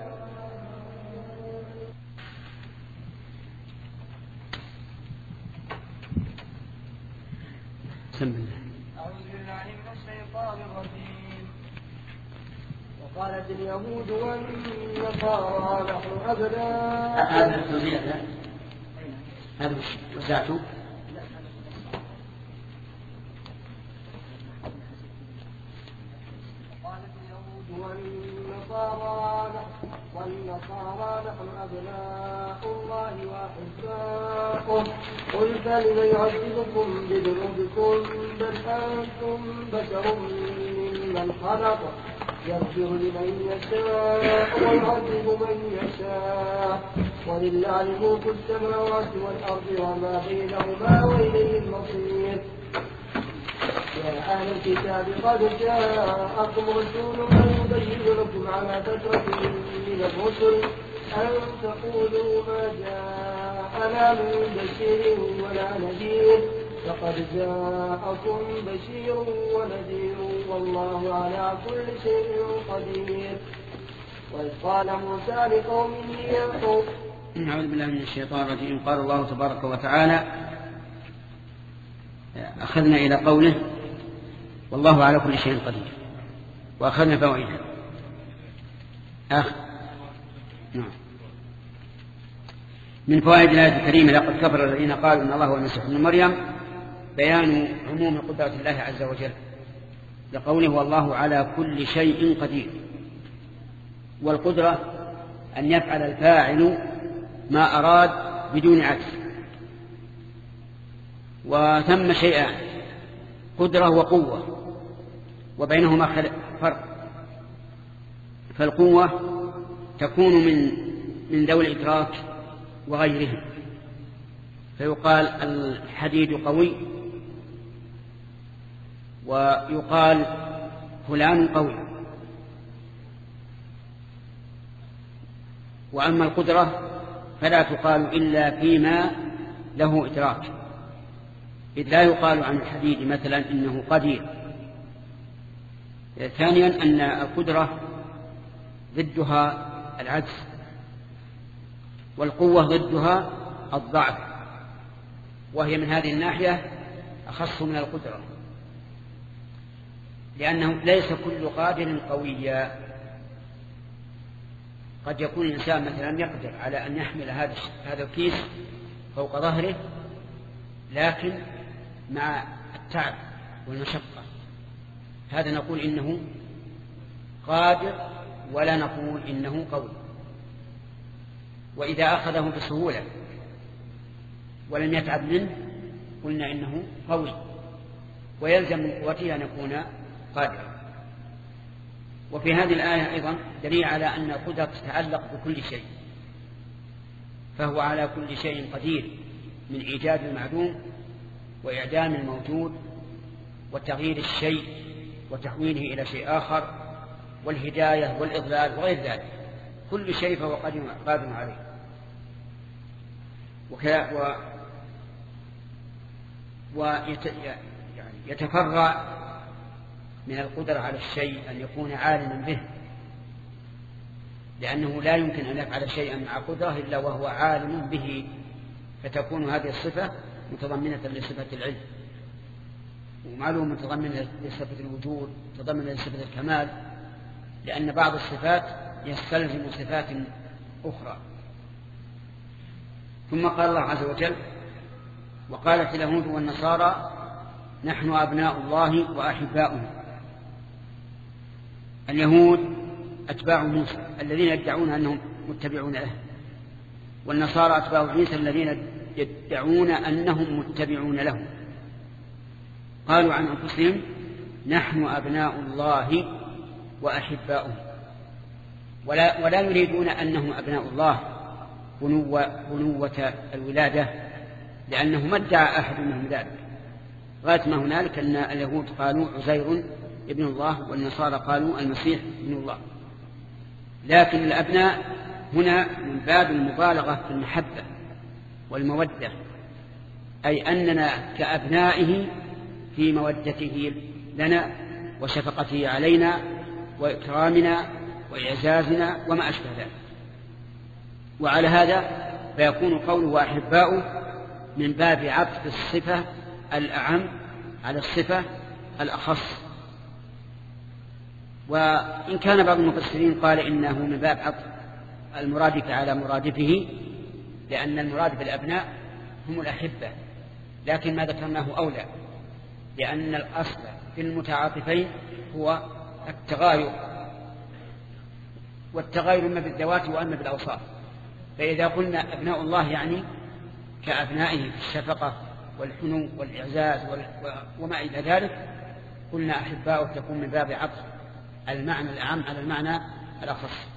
A: بسم الله.
B: أعوذ بالله من الشيطان الرجيم. وقالت اليهود والنصارى نحن أبناء.
A: هذا التوزيع هذا وزعته.
B: وقالت اليهود والنصارى والنصارى نحن أبناء الله وأحباؤه قل فلم يعذبكم بذنوبكم بل أنتم بشر ممن خلق يغفر لمن يشاء ويعذب من يشاء ولله ملك السماوات والأرض وما بينهما وإليه المصير. يا أهل الكتاب قد جاءكم رسولنا يبين لكم على فترة من الرسل أن تقولوا ما جاءنا من بشير ولا نذير فقد جاءكم بشير ونذير والله على كل شيء قدير. وإذ قال موسى لقومه يا قوم.
A: أعوذ بالله من الشيطان الرجيم. قال الله تبارك وتعالى أخذنا إلى قوله والله على كل شيء قدير وأخذنا فوائدها. أخ نعم. من فوائد الآية الكريمة لقد كفر الذين قالوا إن الله هو المسيح ابن مريم بيان عموم قدرة الله عز وجل لقوله والله على كل شيء قدير. والقدرة أن يفعل الفاعل ما أراد بدون عجز. وثم شيئان قدرة وقوة وبينهما فرق. فالقوة تكون من من ذوي الإدراك وغيرهم فيقال الحديد قوي ويقال فلان قوي. وأما القدرة فلا تقال إلا فيما له إدراك إذ لا يقال عن الحديد مثلا إنه قدير. ثانيا أن القدرة ضدها العجز والقوة ضدها الضعف وهي من هذه الناحية أخص من القدرة لأنه ليس كل قادر قويا. قد يكون الإنسان مثلا يقدر على أن يحمل هذا الكيس فوق ظهره لكن مع التعب والمشقة هذا نقول إنه قادر ولا نقول إنه قوي. وإذا أخذه بسهولة ولم يتعب منه قلنا إنه قوي ويلزم من قوته أن يكون قادرا. وفي هذه الآية أيضا دليل على أن القدرة تتعلق بكل شيء فهو على كل شيء قدير من إيجاد المعدوم وإعدام الموجود وتغيير الشيء وتحويله إلى شيء آخر والهداية والإضلال وغير ذلك كل شيء فهو قادر عليه. ويتفرع من القدرة على الشيء أن يكون عالما به، لأنه لا يمكن أن يفعل شيئا مع قدرة إلا وهو عالم به، فتكون هذه الصفة متضمنة لصفة العلم، ومعلوم متضمنة لصفة الوجود، متضمنة لصفة الكمال، لأن بعض الصفات يستلزم صفات أخرى. ثم قال الله عز وجل: وقالت اليهود والنصارى نحن أبناء الله وأحباؤه. اليهود أتباع موسى الذين يدعون أنهم متبعون له، والنصارى أتباع عيسى الذين يدعون أنهم متبعون له. قالوا عن أنفسهم نحن أبناء الله وأحباؤه، ولا, ولا يريدون أنهم أبناء الله بنوة, بنوة الولادة، لأنه ما ادعى أحد منهم ذلك. غاية ما هنالك أن اليهود قالوا عزير ابن الله، والنصارى قالوا المسيح ابن الله. لكن الأبناء هنا من باب المبالغة في المحبة والمودة، أي أننا كأبنائه في مودته لنا وشفقته علينا وإكرامنا وإعزازنا وما أشبه ذلك. وعلى هذا فيكون قوله وأحباؤه من باب عطف الصفة الأعم على الصفة الأخص. وإن كان بعض المفسرين قال إنه من باب عطف المرادف على مرادفه، لأن المرادف الأبناء هم الأحبة، لكن ما ذكرناه أولى، لأن الأصل في المتعاطفين هو التغاير، والتغاير إما بالذوات وإما بالأوصاف. فإذا قلنا أبناء الله يعني كأبنائه في الشفقة والحنو والإعزاز وما إلى ذلك، قلنا أحباؤه تكون من باب عطف المعنى الأعم على المعنى الأخص.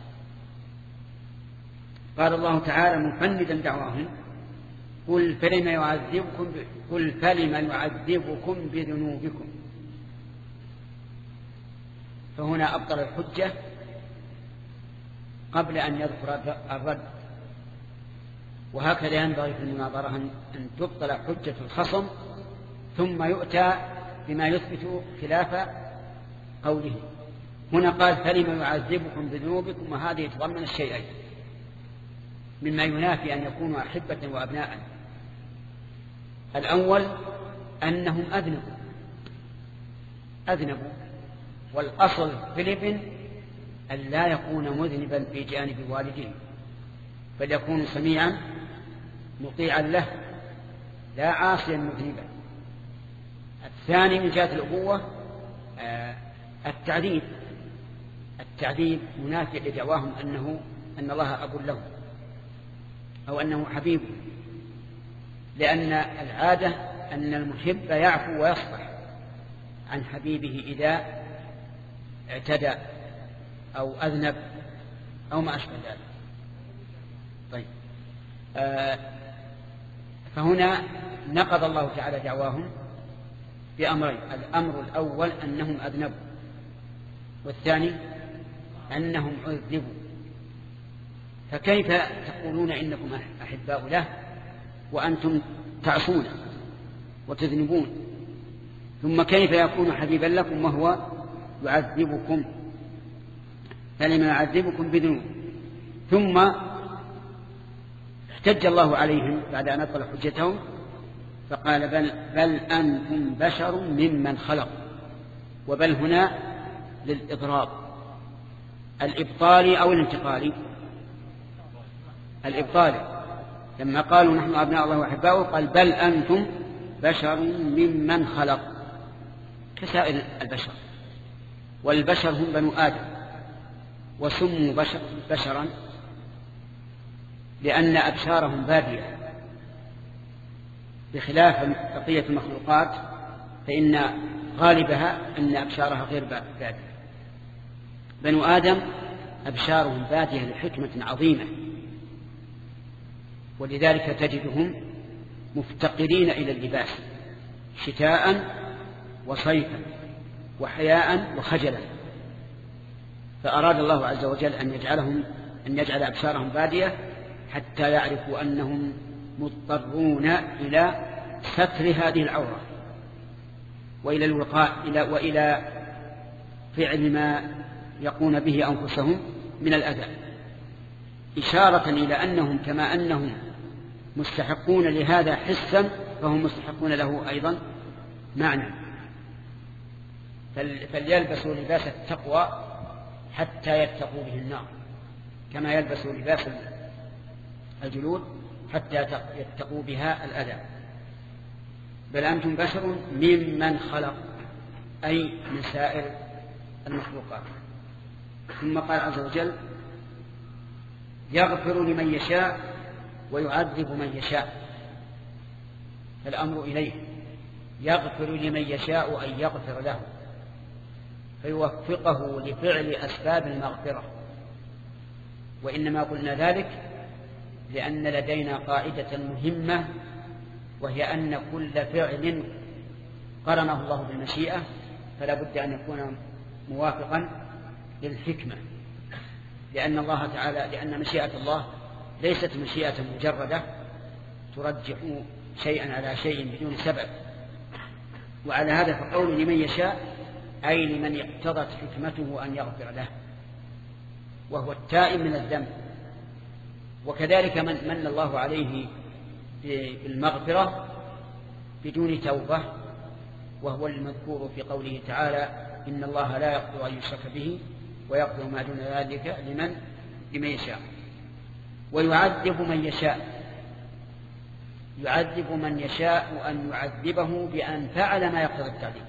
A: قال الله تعالى مفندا دعواهم قل فلم يعذبكم قل فلم يعذبكم بذنوبكم. فهنا أبطل الحجة قبل أن يذكر الرد، وهكذا ينبغي في المناظرة أن تبطل حجة الخصم ثم يؤتى بما يثبت خلاف قوله. هنا قال فلم يعذبكم بذنوبكم، وهذه يتضمن الشيئين مما ينافي أن يكونوا أحبة وأبناء. الأول أنهم أذنبوا أذنبوا والأصل في الابن أن لا يكون مذنبا في جانب والديه، بل يكون سميعا مطيعا له لا عاصيا مذنبا. الثاني من جهة الأبوة التعذيب التعذيب منافي لدعواهم أنه أن الله أب لهم أو أنه حبيب، لأن العادة أن المحب يعفو ويصفح عن حبيبه إذا اعتدى أو أذنب أو ما أشبه ذلك. طيب آه فهنا نقض الله تعالى دعواهم بأمرين: الأمر الأول أنهم أذنبوا، والثاني أنهم عذبوا. فكيف تقولون إنكم أحباء له وأنتم تعصون وتذنبون؟ ثم كيف يكون حبيبا لكم وهو يعذبكم؟ فلما يعذبكم بذنوب. ثم احتج الله عليهم بعد أن أبطل حجتهم فقال بل, بل أنتم بشر ممن خلق. وبل هنا للإضراب الإبطالي أو الانتقالي. الإبطالي لما قالوا نحن أبناء الله وأحباؤه قال بل أنتم بشر ممن خلق كسائر البشر، والبشر هم بنو آدم، وسموا بشر بشرا لأن أبشارهم بادية، بخلاف بقية المخلوقات فإن غالبها أن أبشارها غير بادية. بنو آدم أبشارهم بادية لحكمة عظيمة، ولذلك تجدهم مفتقرين إلى اللباس شتاء وصيفا وحياء وخجلا. فأراد الله عز وجل أن يجعلهم أن يجعل أبشارهم بادية حتى يعرفوا أنهم مضطرون إلى ستر هذه العورة وإلى الوقاء إلى وإلى فعل ما يقون به أنفسهم من الأذى، إشارة إلى أنهم كما أنهم مستحقون لهذا حسا فهم مستحقون له أيضا معنى. فليلبسوا لباس التقوى حتى يتقوا به النار، كما يلبسوا لباس الجلود حتى يتقوا بها الأذى. بل أنتم بشر ممن خلق، أي من سائر المخلوقات. ثم قال عز وجل يغفر لمن يشاء ويعذب من يشاء، الأمر إليه، يغفر لمن يشاء أن يغفر له فيوفقه لفعل أسباب المغفرة. وإنما قلنا ذلك لأن لدينا قاعدة مهمة، وهي أن كل فعل قرنه الله بالمشيئة فلا بد أن يكون موافقا للحكمة، لأن الله تعالى لأن مشيئة الله ليست مشيئة مجردة ترجح شيئا على شيء بدون سبب. وعلى هذا فقول لمن يشاء أي لمن اقتضت حكمته أن يغفر له، وهو التائب من الذنب. وكذلك من من الله عليه بالمغفرة بدون توبة، وهو المذكور في قوله تعالى إن الله لا يغفر أن يشرك به ويغفر ما دون ذلك لمن لمن يشاء. ويعذب من يشاء، يعذب من يشاء أن يعذبه بأن فعل ما يقتضي التعذيب،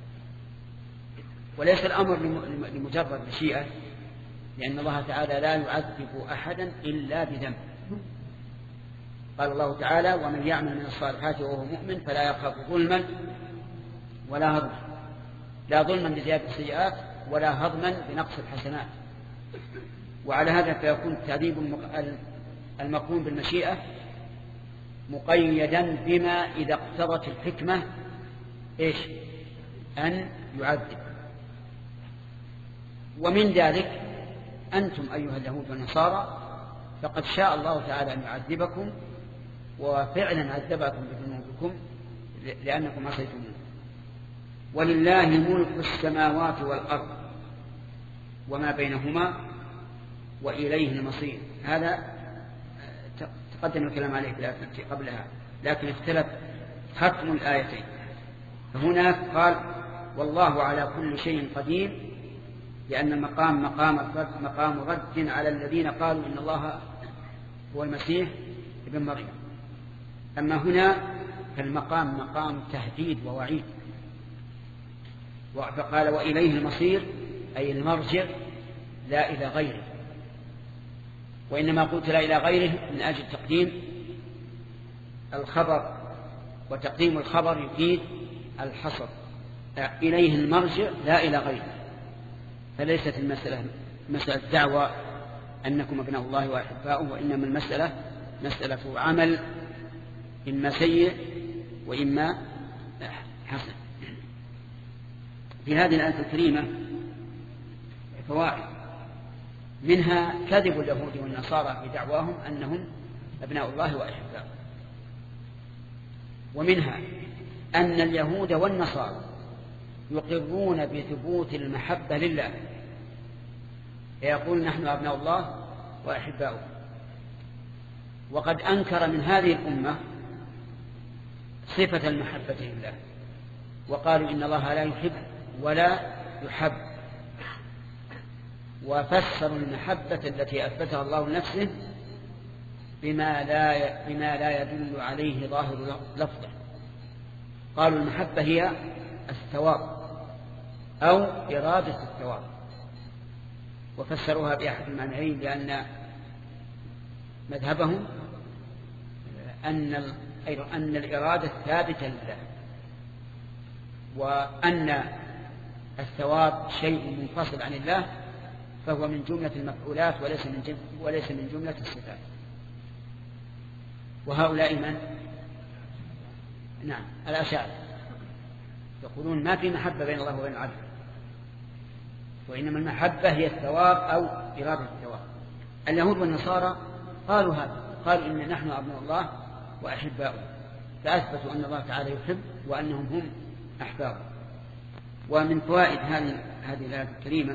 A: وليس الأمر لمجرد مشيئة، لأن الله تعالى لا يعذب أحدا إلا بذنب. قال الله تعالى ومن يعمل من الصالحات وهو مؤمن فلا يخاف ظلما ولا هضما، لا ظلما بزيادة السيئات ولا هضما بنقص الحسنات. وعلى هذا فيكون التعذيب المقرون بالمشيئة مقيدا بما إذا اقتضت الحكمة إيش أن يعذب. ومن ذلك أنتم أيها اليهود والنصارى فقد شاء الله تعالى أن يعذبكم، وفعلا عذبكم بذنوبكم لأنكم عصيتموه. ولله ملك السماوات والأرض وما بينهما وإليه المصير. هذا تقدم الكلام عليه في الآية قبلها، لكن اختلف ختم الآيتين. فهناك قال والله على كل شيء قدير، لأن المقام مقام الرد مقام رد على الذين قالوا إن الله هو المسيح ابن مريم. أما هنا فالمقام مقام تهديد ووعيد، فقال وإليه المصير أي المرجع لا إلى غيره. وإنما قلت لا إلى غيره من أجل تقديم الخبر، وتقديم الخبر يفيد الحصر. إليه المرجع لا إلى غيره، فليست المسألة مسألة دعوة أنكم أبناء الله وأحباؤه، وإنما المسألة مسألة عمل إما سيء وإما حسن. في هذه الآية الكريمة فوائد، منها كذب اليهود والنصارى في دعواهم أنهم أبناء الله وأحباؤه، ومنها أن اليهود والنصارى يقرون بثبوت المحبة لله، يقول نحن أبناء الله وأحباؤه. وقد أنكر من هذه الأمة صفة المحبة لله، وقالوا إن الله لا يحب ولا يحب، وفسروا المحبة التي أثبتها الله لنفسه بما لا بما لا يدل عليه ظاهر لفظه. قالوا المحبة هي الثواب أو إرادة الثواب، وفسروها بأحد المعنيين، لأن مذهبهم أن أن الإرادة ثابتة لله، وأن الثواب شيء منفصل عن الله فهو من جملة المفعولات وليس من وليس من جملة الصفات. وهؤلاء من؟ نعم الأشاعرة يقولون ما في محبة بين الله وبين العبد، وإنما المحبة هي الثواب أو إرادة الثواب. اليهود والنصارى قالوا هذا، قالوا إن نحن أبناء الله وأحباؤه، فأثبتوا أن الله تعالى يحب وأنهم هم أحباؤه. ومن فوائد هذه هذه الآية الكريمة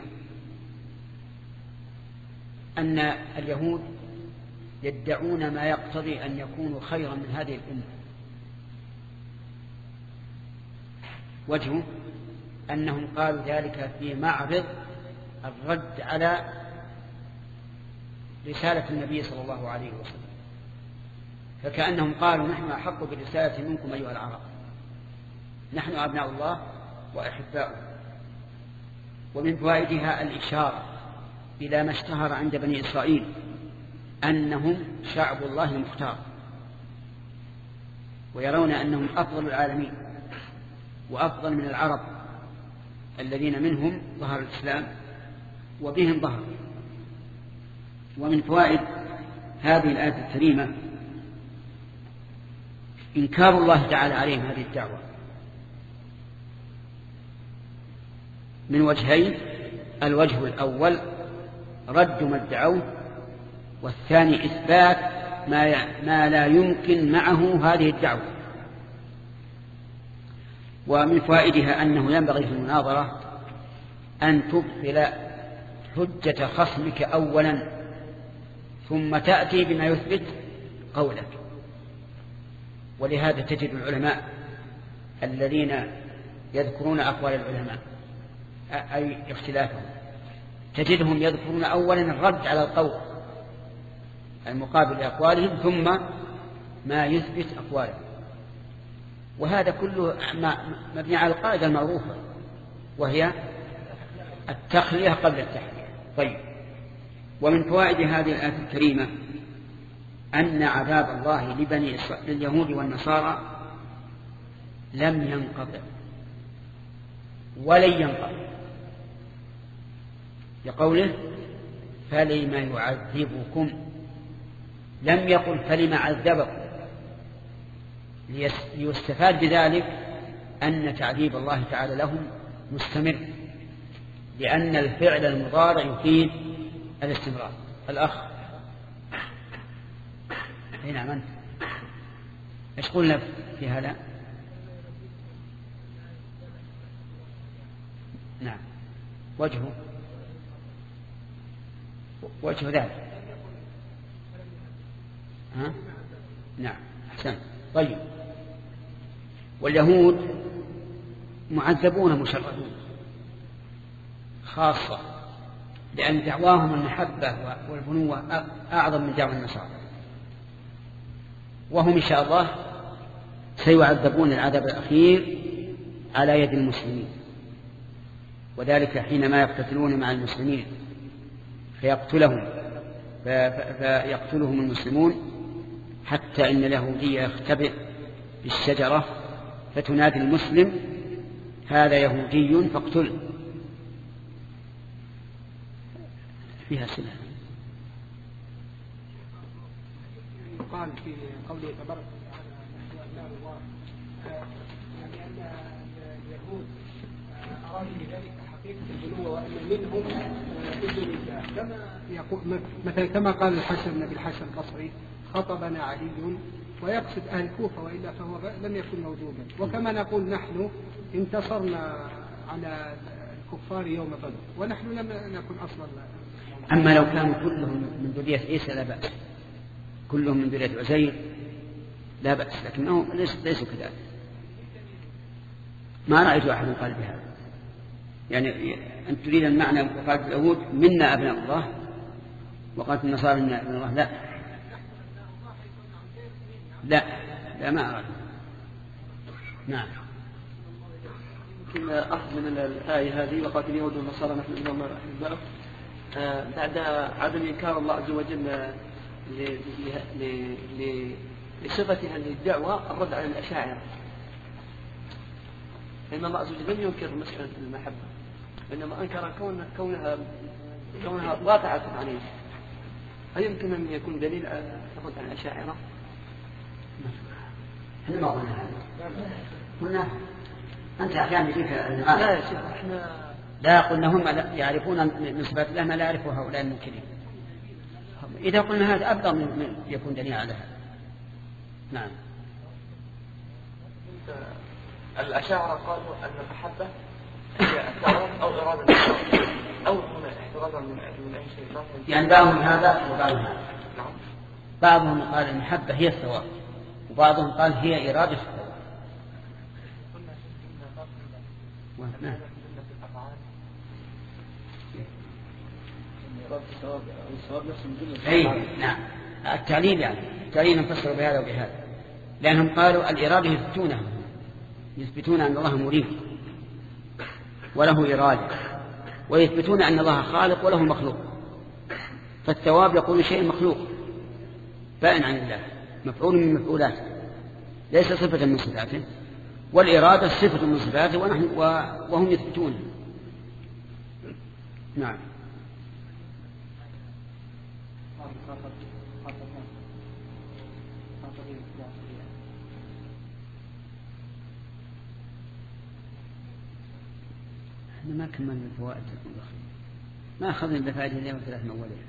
A: أن اليهود يدعون ما يقتضي أن يكونوا خيرا من هذه الأمة. وجهه أنهم قالوا ذلك في معرض الرد على رسالة النبي صلى الله عليه وسلم، فكأنهم قالوا نحن أحق بالرسالة منكم أيها العرب، نحن أبناء الله وأحباؤه. ومن فوائدها الإشارة إلى ما اشتهر عند بني إسرائيل أنهم شعب الله المختار، ويرون أنهم أفضل العالمين وأفضل من العرب الذين منهم ظهر الإسلام وبهم ظهر. ومن فوائد هذه الآية الكريمة إنكار الله تعالى عليهم هذه الدعوة من وجهين: الوجه الأول رد ما ادعوه، والثاني إثبات ما ما لا يمكن معه هذه الدعوة. ومن فوائدها أنه ينبغي في المناظرة أن تبطل حجة خصمك أولا ثم تأتي بما يثبت قولك. ولهذا تجد العلماء الذين يذكرون أقوال العلماء أي اختلافهم، تجدهم يذكرون أولا الرد على القول المقابل لأقوالهم ثم ما يثبت أقوالهم. وهذا كله مبني على القاعدة المعروفة وهي التخلية قبل التحلية. طيب، ومن فوائد هذه الآية الكريمة أن عذاب الله لبني إسرائيل لليهود والنصارى لم ينقطع ولن ينقطع، لقوله فلم يعذبكم، لم يقل فلم عذبكم، ليستفاد بذلك أن تعذيب الله تعالى لهم مستمر، لأن الفعل المضارع يفيد الاستمرار. الأخ هنا من ايش قلنا في هذا؟ نعم، وجهه وجه ذلك. ها؟ نعم، أحسن. طيب، واليهود معذبون مشردون خاصة، لأن دعواهم المحبة والبنوة أعظم من دعوى النصارى، وهم إن شاء الله سيعذبون العذاب الأخير على يد المسلمين، وذلك حينما يقتتلون مع المسلمين فيقتلهم فيقتلهم المسلمون، حتى إن اليهودية يختبئ بالشجرة فتنادي المسلم هذا يهودي فاقتله. فيها سنة.
C: قال في قوله تبارك وتعالى الله يعني أن اليهود أرادوا بذلك حقيقة البنوة وأن منهم ابن الله، كما يقول مثلا كما قال الحسن بن الحسن البصري خطبنا علي ويقصد أهل الكوفة وإلا فهو لم يكن موجودا. وكما نقول نحن انتصرنا على الكفار يوم بدر ونحن لم نكن أصلا.
A: أما لو كانوا كلهم من ذرية عيسى لا بأس، كلهم من ذرية عزير لا بأس، لكنهم ليسوا كذلك. ما رأيت أحد قال بهذا، يعني أن تريد المعنى وقالت اليهود منا أبناء الله وقالت النصارى منا أبناء الله. لا لا لا ما أراد. نعم.
D: يمكن أخذ من الآية هذه وقالت اليهود والنصارى نحن أبناء الله أحباؤه بعد عدم إنكار الله عز وجل لصفة هذه الدعوة الرد على الأشاعرة، لأن الله عز وجل لم ينكر مسألة المحبة، وإنما أنكر كونها كونها واقعة عليه. هل يمكن أن يكون دليل على الرد على الأشاعرة؟
A: احنا ما قلنا هذا، قلنا أنت أحيانا يجيك
D: لا يا شيخ، احنا
A: لا قلنا هم يعرفون من صفات الله ما لا يعرفه هؤلاء المنكرين. إذا قلنا هذا أبلغ من يكون دليل على هذا. نعم.
D: الأشاعرة قالوا أن المحبة
E: هي الثواب أو إرادة الثواب أو هنا احترازا من من أي شيء.
A: يعني بعضهم هذا وبعضهم هذا.
E: نعم.
A: بعضهم قال المحبة هي الثواب وبعضهم قال هي إرادة الثواب. نعم. أي نعم التعليل يعني التعليل نفسر بهذا وبهذا لأنهم قالوا الإرادة يثبتونها يثبتون أن الله مريد وله إرادة ويثبتون أن الله خالق وله مخلوق فالثواب يقول شيء مخلوق بائن عن الله مفعول من مفعولاته ليس صفة من صفاته والإرادة صفة من صفاته ونحن وهم يثبتون. نعم. احنا ما كملنا الفوائد ما أخذنا الفائدة اليوم ثلاث من أولها.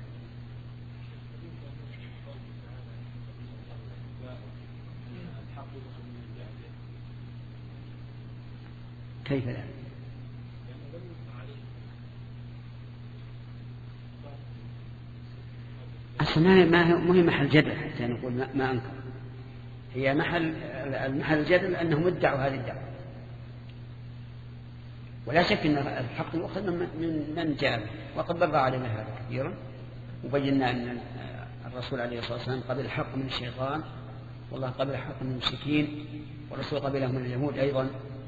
A: كيف لا؟ أصلا ما هي محل جدل حتى نقول ما, ما أنكر هي محل المحل الجدل أنهم ادعوا هذه الدعوة ولا شك أن الحق يؤخذ من من جاء وقد بر علينا هذا كثيرا وبينا أن الرسول عليه الصلاة والسلام قبل الحق من الشيطان والله قبل الحق من المشركين والرسول قبله من اليهود أيضا